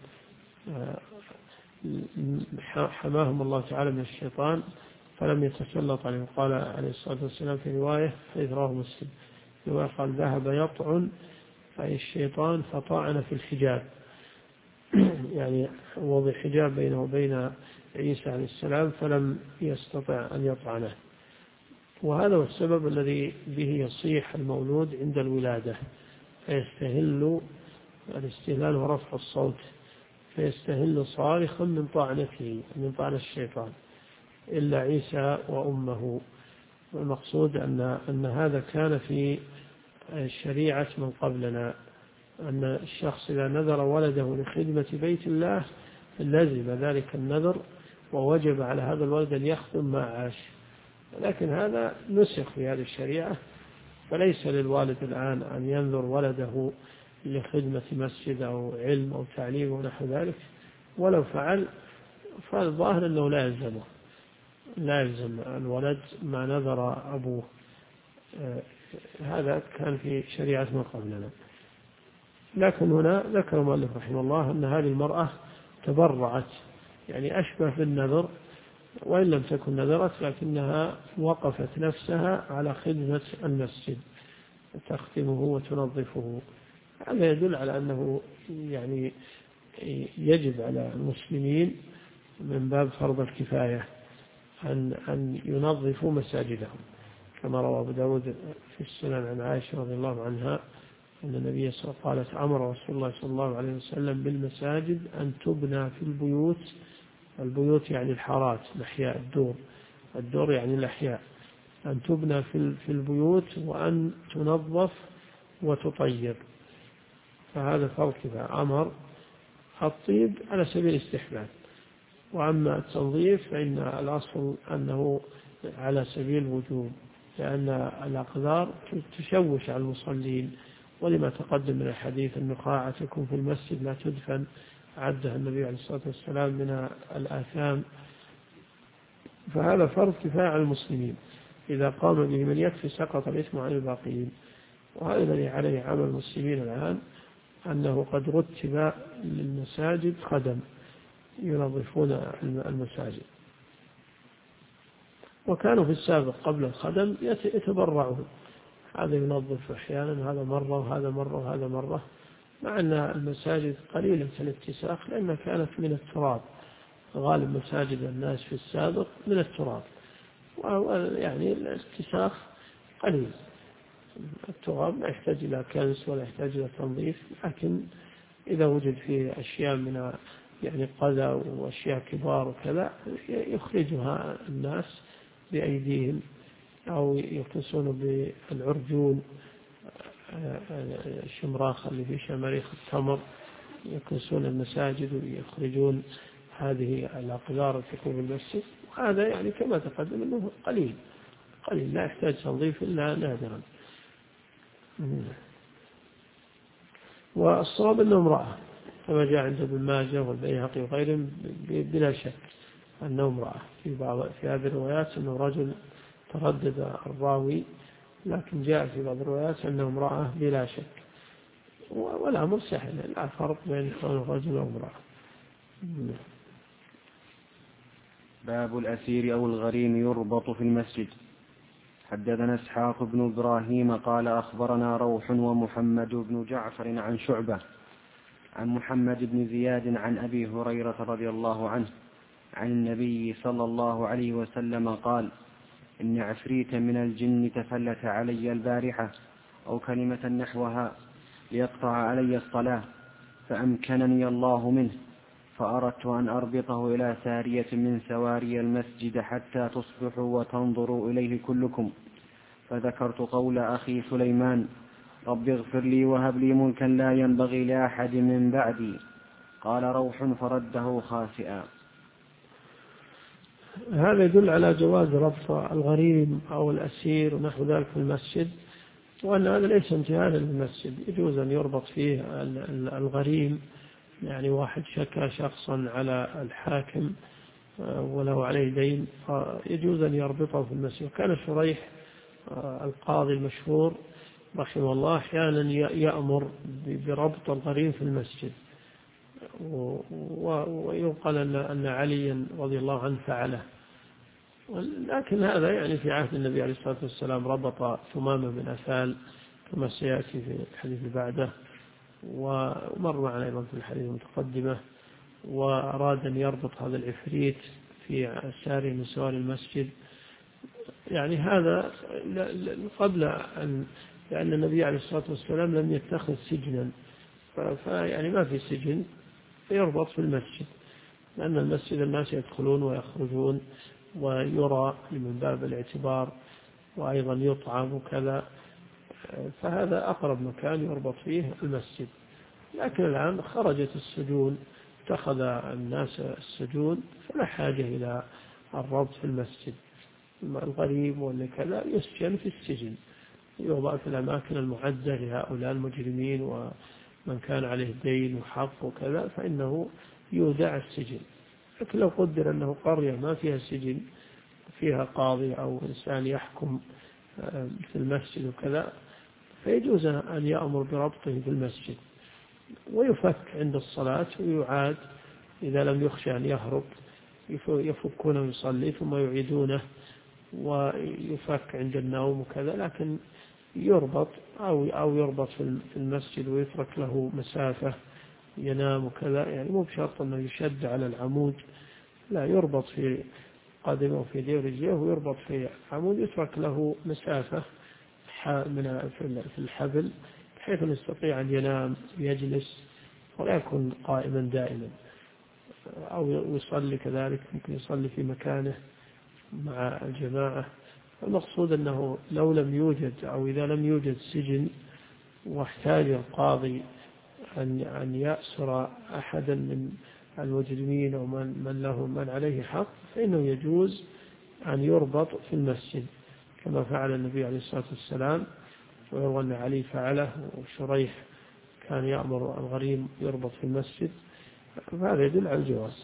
حماهم الله تعالى من الشيطان فلم يتسلط عليهم. قال عليه الصلاة والسلام في رواية حيث رواه مسلم قال: ذهب يطعن أي الشيطان فطعن في الحجاب، يعني وضع حجاب بينه وبين عيسى عليه السلام فلم يستطع أن يطعنه. وهذا هو السبب الذي به يصيح المولود عند الولادة، فيستهل الاستهلال ورفع الصوت، فيستهل صارخا من طعنته من طعن الشيطان إلا عيسى وأمه. والمقصود أن هذا كان في الشريعة من قبلنا، أن الشخص إذا نذر ولده لخدمة بيت الله لزم ذلك النذر ووجب على هذا الولد أن يخدم ما عاش. لكن هذا نسخ في هذه الشريعة، فليس للوالد الآن أن ينذر ولده لخدمة مسجد أو علم أو تعليم ونحو ذلك، ولو فعل فالظاهر أنه لا يلزم الولد ما نذر أبوه. هذا كان في شريعة من قبلنا. لكن هنا ذكر المؤلف رحمه الله أن هذه المرأة تبرعت، يعني أشبه بالنذر وإن لم تكن نذرت، لكنها وقفت نفسها على خدمة المسجد تختمه وتنظفه. هذا يدل على أنه يعني يجب على المسلمين من باب فرض الكفاية أن ينظفوا مساجدهم، كما روى أبو داود في السنن عن عائشة رضي الله عنها أن النبي صلى الله عليه وسلم قالت: أمر رسول الله صلى الله عليه وسلم بالمساجد أن تبنى في البيوت، البيوت يعني الحارات الأحياء، الدور يعني الأحياء، أن تبنى في البيوت وأن تنظف وتطيب. فهذا فرق كذا، أمر الطيب على سبيل الاستحباب، وأما التنظيف فإن الأصل أنه على سبيل الوجوب، لأن الأقدار تشوش على المصلين، ولما تقدم من الحديث: النخاع تكون في المسجد لا تدفن، عدها النبي عليه الصلاة والسلام من الآثام. فهذا فرض كفاية على المسلمين، إذا قام به من يكفي سقط الإثم عن الباقين. وهذا الذي عليه عمل المسلمين الآن، أنه قد رتب للمساجد خدم ينظفون المساجد، وكانوا في السابق قبل الخدم يتبرعون، هذا ينظف أحيانا، هذا مرة وهذا مرة وهذا مرة، مع أن المساجد قليلة الاتساخ لأنها كانت من التراب، غالب مساجد الناس في السابق من التراب، يعني الاتساخ قليل، التراب لا يحتاج إلى كنس ولا يحتاج إلى تنظيف. لكن إذا وجد فيه أشياء من يعني قذى وأشياء كبار وكذا يخرجها الناس بأيديهم أو يكنسون بالعرجون، الشمراخ اللي في شماريخ التمر، يكنسون المساجد ويخرجون هذه الأقدار التي تكون في المسجد. وهذا يعني كما تقدم أنه قليل لا يحتاج تنظيف إلا نادرا. والصواب أنه امرأة كما جاء عند ابن ماجه والبيهقي وغيرهم بلا شك أنه امرأة. في هذه الروايات أنه رجل تردد الراوي، لكن جاء في بعض الروايات أنه امرأة بلا شك، والأمر سهل، لا فرق بين رجل وامرأة. باب الأسير أو الغريم يربط في المسجد. حدثنا إسحاق بن إبراهيم قال أخبرنا روح ومحمد بن جعفر عن شعبة عن محمد بن زياد عن أبي هريرة رضي الله عنه عن النبي صلى الله عليه وسلم قال: إن عفريت من الجن تفلت علي البارحة أو كلمة نحوها ليقطع علي الصلاة، فأمكنني الله منه، فأردت أن أربطه إلى سارية من سواري المسجد حتى تصبحوا وتنظروا إليه كلكم، فذكرت قول أخي سليمان: رب اغفر لي وهب لي ملكا لا ينبغي لأحد من بعدي. قال روح: فرده خاسئا. هذا يدل على جواز ربط الغريم أو الأسير ونحو ذلك في المسجد، وأن هذا ليس امتهانا للمسجد. يجوز أن يربط فيه الغريم، يعني واحد شكى شخصا على الحاكم وله عليه دين، فيجوز أن يربطه في المسجد. كان شريح القاضي المشهور رحمه الله أحيانا يأمر بربط الغريم في المسجد، ويقال أن عليا رضي الله عنه فعله. لكن هذا يعني في عهد النبي عليه الصلاة والسلام ربط ثمامة بن أثال كما سيأتي في الحديث بعده، ومر معنا أيضا في الحديث المتقدمة، وأراد أن يربط هذا العفريت في ساري من سواري المسجد. يعني هذا قبل أن، لأن النبي عليه الصلاة والسلام لم يتخذ سجنا، فيعني ما في سجن يربط في المسجد، لأن المسجد الناس يدخلون ويخرجون ويرى من باب الاعتبار، وأيضا يطعم وكذا، فهذا أقرب مكان يربط فيه المسجد. لكن الآن خرجت السجون، اتخذ الناس السجون، فلا حاجة إلى الربط في المسجد. الغريب ولا كذا يسجن في السجن، يوضع في الأماكن المعدة لهؤلاء المجرمين، ومن كان عليه دين وحق وكذا فإنه يودع السجن. لكن لو قدر أنه قرية ما فيها سجن، فيها قاضي أو إنسان يحكم في المسجد وكذا، فيجوز أن يأمر بربطه في المسجد، ويفك عند الصلاة ويعاد إذا لم يخشى أن يهرب، يفكونه ويصلي ثم يعيدونه، ويفك عند النوم وكذا. لكن يربط أو يربط في المسجد ويترك له مسافة ينام وكذا، يعني مو بشرط أنه يشد على العمود، لا، يربط في قدمه وفي يديه ورجليه، ويربط في العمود، يترك له مسافة في الحبل بحيث يستطيع أن ينام يجلس ولا يكون قائما دائما، أو يصلي كذلك، ممكن يصلي في مكانه مع الجماعة. المقصود أنه لو لم يوجد، أو إذا لم يوجد سجن واحتاج القاضي أن يأسر أحدا من المجرمين أو من عليه حق، فإنه يجوز أن يربط في المسجد كما فعل النبي عليه الصلاة والسلام، ويروى أن علي فعله، وشريح كان يأمر الغريم يربط في المسجد، فهذا يدل على الجواز.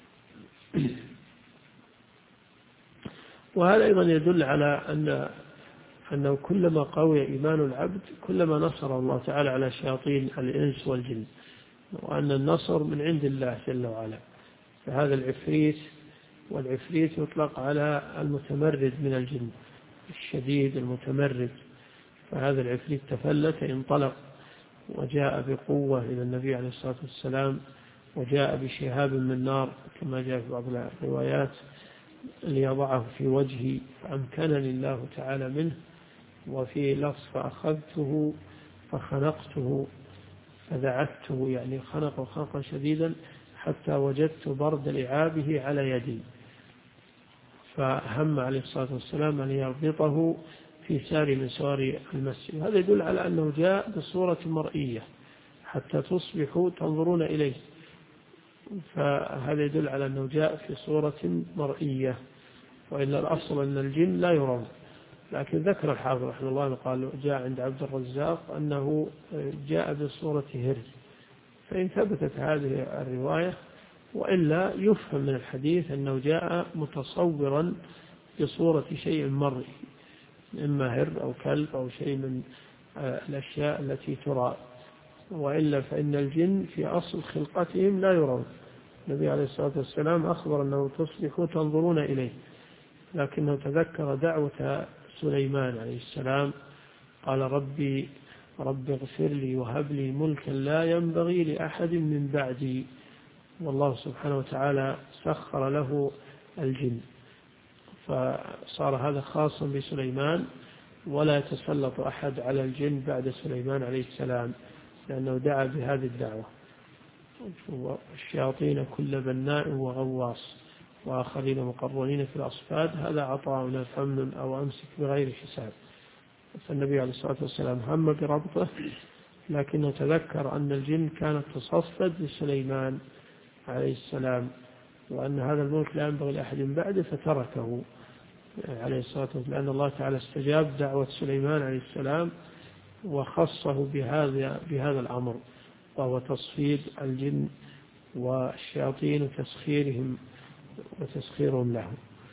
وهذا أيضا يدل على أنه كلما قوي إيمان العبد كلما نصر الله تعالى على شياطين الإنس والجن، وأن النصر من عند الله جل وعلا. فهذا العفريت، والعفريت يطلق على المتمرد من الجن، الشديد المتمرد. فهذا العفريت تفلت، انطلق وجاء بقوة إلى النبي عليه الصلاة والسلام، وجاء بشهاب من نار كما جاء في بعض الروايات، ليضعه في وجهي، فأمكنني الله تعالى منه. وفي لفظ فأخذته فخنقته فدعته، يعني خنق خنقا شديدا حتى وجدت برد لعابه على يدي. فهم عليه الصلاة والسلام أن يربطه في سار من سوار المسجد. هذا يدل على أنه جاء بصورة مرئية حتى تصبحوا تنظرون إليه، فهذا يدل على أنه جاء في صورة مرئية، وإلا الأصل أن الجن لا يرون. لكن ذكر الحافظ رحمه الله قال جاء عند عبد الرزاق أنه جاء بصورة هرز، فإن ثبتت هذه الرواية وإلا يفهم من الحديث أنه جاء متصورا بصورة شيء مرئي، إما هر أو كلب أو شيء من الأشياء التي ترى، وإلا فإن الجن في أصل خلقتهم لا يرون. النبي عليه الصلاة والسلام أخبر أنه تصبحوا تنظرون إليه، لكنه تذكر دعوة سليمان عليه السلام قال رب اغفر لي وهب لي ملكا لا ينبغي لأحد من بعدي، والله سبحانه وتعالى سخر له الجن، فصار هذا خاصا بسليمان، ولا يتسلط أحد على الجن بعد سليمان عليه السلام، لأنه دعا بهذه الدعوة. والشياطين كل بناء وغواص وآخرين مقرنين في الأصفاد، هذا عطاؤنا فمن أو أمسك بغير حساب. فالنبي عليه الصلاة والسلام هم بربطه، لكنه تذكر أن الجن كانت تصفد لسليمان عليه السلام، وأن هذا الملك لا ينبغي لأحد بعده، فتركه عليه الصلاة والسلام، لأن الله تعالى استجاب دعوة سليمان عليه السلام وخصه بهذا الأمر، وهو تصفيد الجن والشياطين وتسخيرهم له.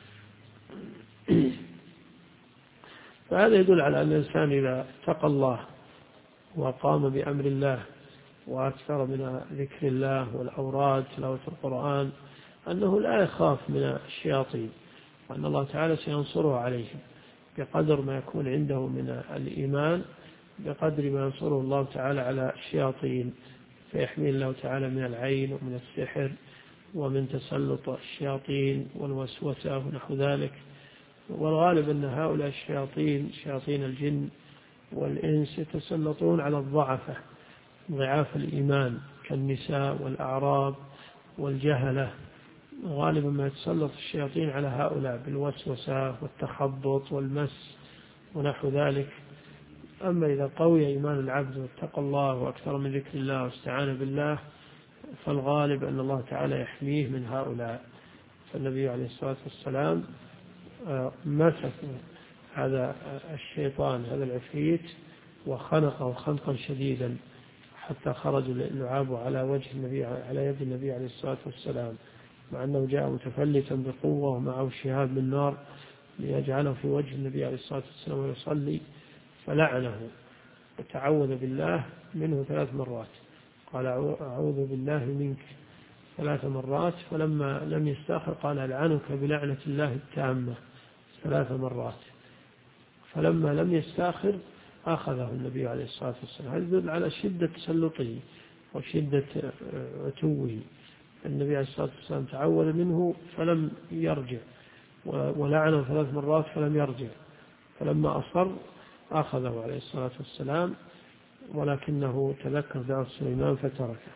فهذا يدل على أن الإنسان إذا اتقى الله وقام بأمر الله وأكثر من ذكر الله والأوراد تلاوة القرآن أنه لا يخاف من الشياطين، وأن الله تعالى سينصره عليهم بقدر ما يكون عنده من الإيمان، بقدر ما ينصره الله تعالى على الشياطين، فيحمي الله تعالى من العين ومن السحر ومن تسلط الشياطين والوسوسة ونحو ذلك. والغالب أن هؤلاء الشياطين شياطين الجن والإنس يتسلطون على الضعفة ضعاف الإيمان كالنساء والأعراب والجهلة، غالبا ما يتسلط الشياطين على هؤلاء بالوسوسة والتخبط والمس ونحو ذلك. أما إذا قوي إيمان العبد واتقى الله وأكثر من ذكر الله واستعان بالله، فالغالب أن الله تعالى يحميه من هؤلاء. فالنبي عليه الصلاة والسلام مسك هذا الشيطان هذا العفريت وخنقه خنقا شديدا حتى خرج اللعاب على وجه النبي على يد النبي عليه الصلاة والسلام، مع أنه جاء متفلتا بقوة ومعه شهاب من نار ليجعله في وجه النبي عليه الصلاة والسلام ويصلي، فلعنه وتعوذ بالله منه 3 مرات، قال أعوذ بالله منك 3 مرات، فلما لم يستأخر قال ألعنك بلعنة الله التامة 3 مرات، فلما لم يستأخر أخذه النبي عليه الصلاة والسلام. هذا يدل على شدة تسلطه وشدة عتوه. النبي عليه الصلاة والسلام تعوذ منه فلم يرجع، ولعنه 3 مرات فلم يرجع، فلما أصر أخذه عليه الصلاة والسلام، ولكنه تذكر دعوة سليمان فتركه.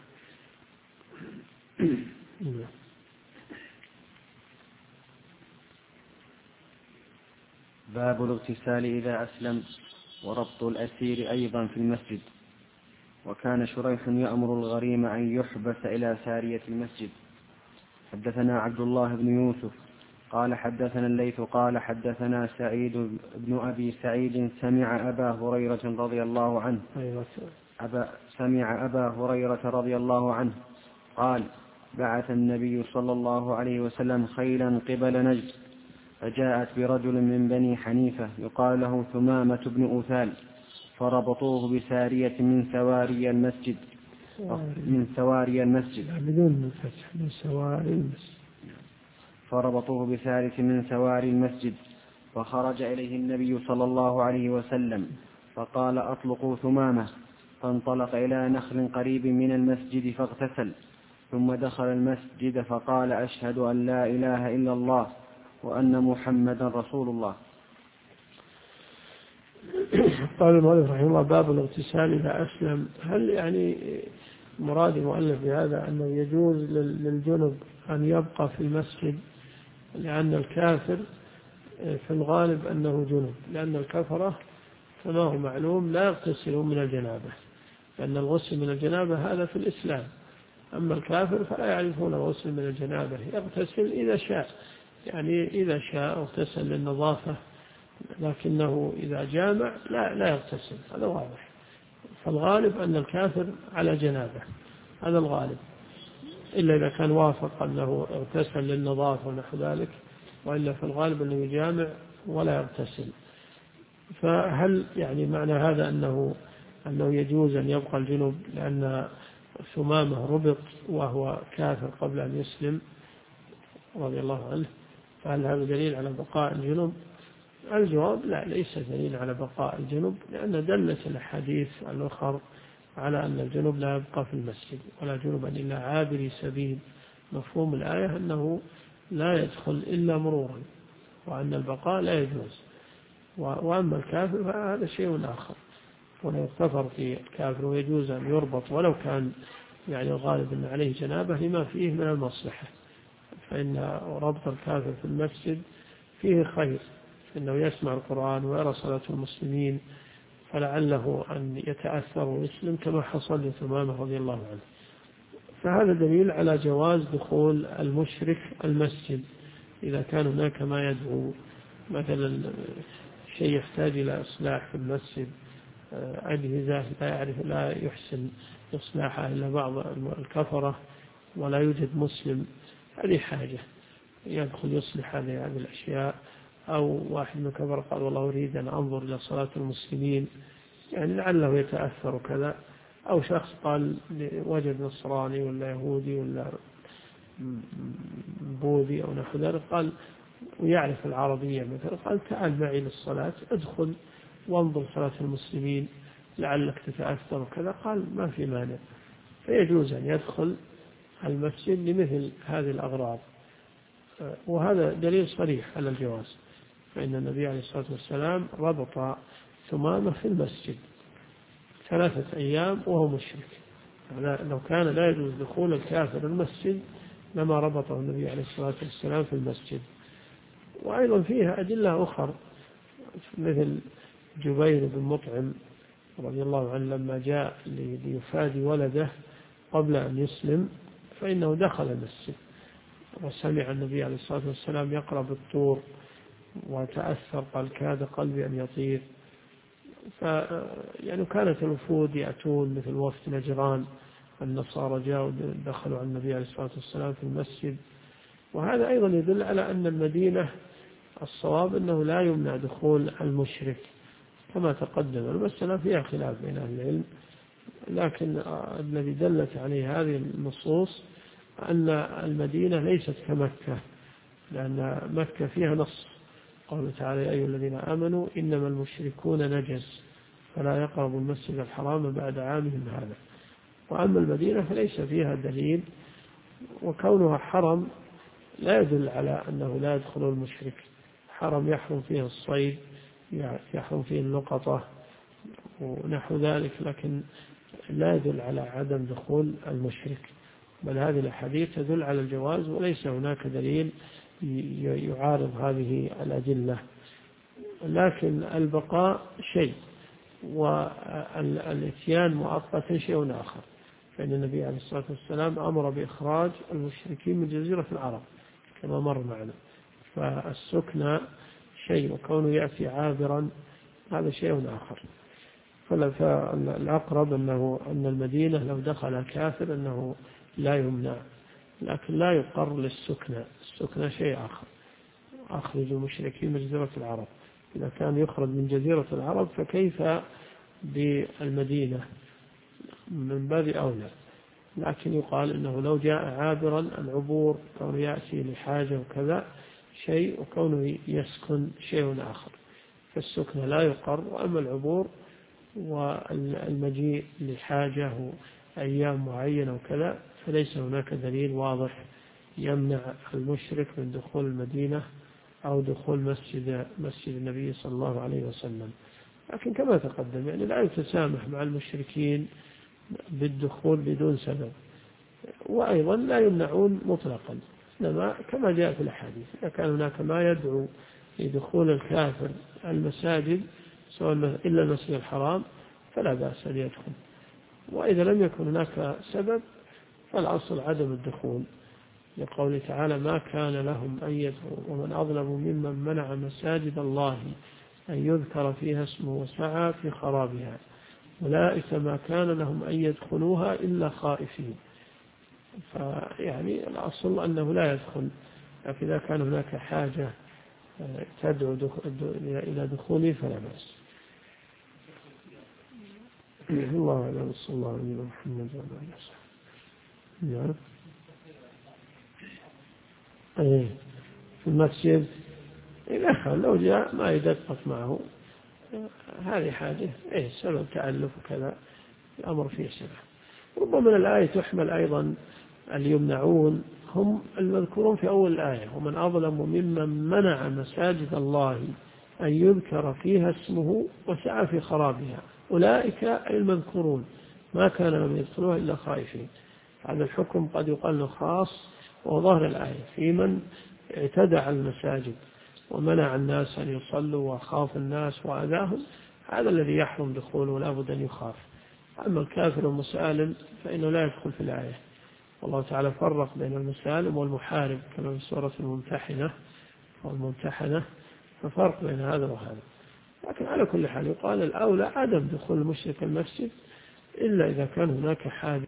باب الاغتسال إذا أسلم وربط الأسير أيضا في المسجد. وكان شريح يأمر الغريم أن يحبس إلى سارية المسجد. حدثنا عبد الله بن يوسف قال حدثنا الليث قال حدثنا سعيد بن أبي سعيد سمع أبا هريرة رضي الله عنه قال بعث النبي صلى الله عليه وسلم خيلا قبل نجد، فجاءت برجل من بني حنيفة يقال له ثمامة بن أثال، فربطوه بسارية من سواري المسجد فربطوه بسارية من سواري المسجد، فخرج إليه النبي صلى الله عليه وسلم فقال أطلقوا ثمامة، فانطلق إلى نخل قريب من المسجد فاغتسل، ثم دخل المسجد فقال أشهد أن لا إله إلا الله وأن محمدا رسول الله. قال المؤلف رحمه الله باب الاغتسال إذا أسلم. هل يعني مراد المؤلف بهذا أنه يجوز للجنب أن يبقى في المسجد لأن الكافر في الغالب أنه جنب، لأن الكفرة كما هو معلوم لا يغتسلون من الجنابة، لأن الغسل من الجنابة هذا في الإسلام. أما الكافر فلا يعرفون الغسل من الجنابة، يغتسل إذا شاء، يعني إذا شاء اغتسل للنظافة، لكنه إذا جامع لا يغتسل، هذا واضح. فالغالب أن الكافر على جنابه، هذا الغالب، إلا إذا كان وافق أنه اغتسل للنظافة ونحو ذلك، وإلا في الغالب أنه يجامع ولا يغتسل. فهل يعني معنى هذا أنه يجوز أن يبقى الجنب لأن ثمامة ربط وهو كافر قبل أن يسلم رضي الله عنه، فهل هذا دليل على بقاء الجنب؟ الجواب لا، ليس دليل على بقاء الجنب، لأن دلت الأحاديث الأخرى على أن الجنب لا يبقى في المسجد، ولا جنبا إلا عابري سبيل. مفهوم الآية أنه لا يدخل إلا مرورا، وأن البقاء لا يجوز. وأما الكافر فهذا شيء آخر، ولا يغتفر في الكافر، ويجوز أن يربط ولو كان يعني الغالب أن عليه جنابه لما فيه من المصلحة، فإن ربط الكافر في المسجد فيه خير، إنه يسمع القرآن ويرى صلاة المسلمين، فلعله أن يتأثر ويسلم كما حصل لثمامة رضي الله عنه. فهذا دليل على جواز دخول المشرك المسجد إذا كان هناك ما يدعو، مثلا شيء يحتاج إلى إصلاح في المسجد، أجهزة لا يحسن إصلاحها إلا بعض الكفرة ولا يوجد مسلم، هذه حاجة يدخل يصلح هذه الأشياء. أو واحد من الكفرة قال والله أريد أن أنظر إلى صلاة المسلمين، يعني لعله يتأثر كذا. أو شخص قال وجد نصراني ولا يهودي ولا بوذي أو نحو ذلك، قال ويعرف العربية مثلا، قال تعال معي للصلاة، ادخل وانظر صلاة المسلمين لعلك تتأثر وكذا، قال ما في مانع. فيجوز أن يدخل المسجد لمثل هذه الأغراض، وهذا دليل صريح على الجواز. فإن النبي عليه الصلاة والسلام ربط ثمامة في المسجد 3 أيام وهو مشرك. لو كان لا يجوز دخول الكافر المسجد لما ربطه النبي عليه الصلاة والسلام في المسجد. وأيضا فيها أدلة أخرى، مثل جبير بن مطعم رضي الله عنه لما جاء ليفادي ولده قبل أن يسلم، فإنه دخل المسجد وسمع النبي عليه الصلاة والسلام يقرأ بالطور وتأثر، قال كاد قلبي أن يطير. يعني كانت الوفود يأتون مثل وفد نجران، النصارى جاءوا دخلوا على النبي عليه الصلاة والسلام في المسجد. وهذا أيضا يدل على أن المدينة الصواب أنه لا يمنع دخول المشرك كما تقدم. المسألة فيها خلاف بين أهل العلم، لكن الذي دلت عليه هذه النصوص أن المدينة ليست كمكة، لأن مكة فيها نص قوله تعالى يا أيها الذين آمنوا إنما المشركون نجس فلا يقربوا المسجد الحرام بعد عامهم هذا. وأما المدينة فليس فيها دليل، وكونها حرم لا يدل على أنه لا يدخل المشرك. حرم يحرم فيه الصيد، يحرم فيه اللقطة ونحو ذلك، لكن لا يدل على عدم دخول المشرك، بل هذه الحديث تدل على الجواز، وليس هناك دليل يعارض هذه الأدلة. لكن البقاء شيء والإتيان مؤقتا شيء آخر، فإن النبي عليه الصلاة والسلام أمر بإخراج المشركين من جزيرة العرب كما مر معنا. فالسكنى شيء، وكونه يأتي عابرا هذا شيء آخر. فالأقرب أن المدينة لو دخل كافر أنه لا يمنع، لكن لا يقر للسكنى. السكنى شيء آخر، أخرج المشركين من جزيرة العرب. إذا كان يخرج من جزيرة العرب فكيف بالمدينة؟ من باب أولى. لكن يقال إنه لو جاء عابرا، العبور كونه يأتي لحاجة وكذا شيء، وكونه يسكن شيء آخر، فالسكن لا يقر. وأما العبور والمجيء لحاجة أيام معينة وكذا فليس هناك دليل واضح يمنع المشرك من دخول المدينة أو دخول مسجد النبي صلى الله عليه وسلم. لكن كما تقدم يعني لا يتسامح مع المشركين بالدخول بدون سبب، وأيضا لا يمنعون مطلقا. إنما كما جاء في الحديث إذا كان هناك ما يدعو لدخول الكافر المساجد سواء إلا المسجد الحرام فلا بأس أن يدخل، وإذا لم يكن هناك سبب فالأصل عدم الدخول، لقوله تعالى ما كان لهم أن يدخلوا ومن أظلم ممن منع مساجد الله أن يذكر فيها اسمه وسعى في خرابها أولئك ما كان لهم أن يدخلوها إلا خائفين. فيعني الأصل أنه لا يدخل، لكن إذا كان هناك حاجة تدعو إلى دخوله فلا بأس. الله أعلم. صلى الله عليه محمد وعلى آله وصحبه. في المسجد إذا لو جاء ما يدقق معه هذه حاجة سبب تألف وكذا الأمر فيه سبب. ربما من الآية تحمل أيضا اليمنعون هم المذكورون في أول الآية ومن أظلم ممن منع مساجد الله أن يذكر فيها اسمه وسعى في خرابها أولئك المذكورون ما كان لهم يدخلوها إلا خائفين. هذا الحكم قد يقال له خاص وظهر الآية في من اعتدى على المساجد ومنع الناس أن يصلوا وخاف الناس وأذاهم، هذا الذي يحرم دخوله ولا بد أن يخاف. أما الكافر والمسالم فإنه لا يدخل في الآية. والله تعالى فرق بين المسالم والمحارب كما في سورة الممتحنة ففرق بين هذا وهذا. لكن على كل حال يقال الأولى عدم دخول المشرك المسجد إلا إذا كان هناك حاجة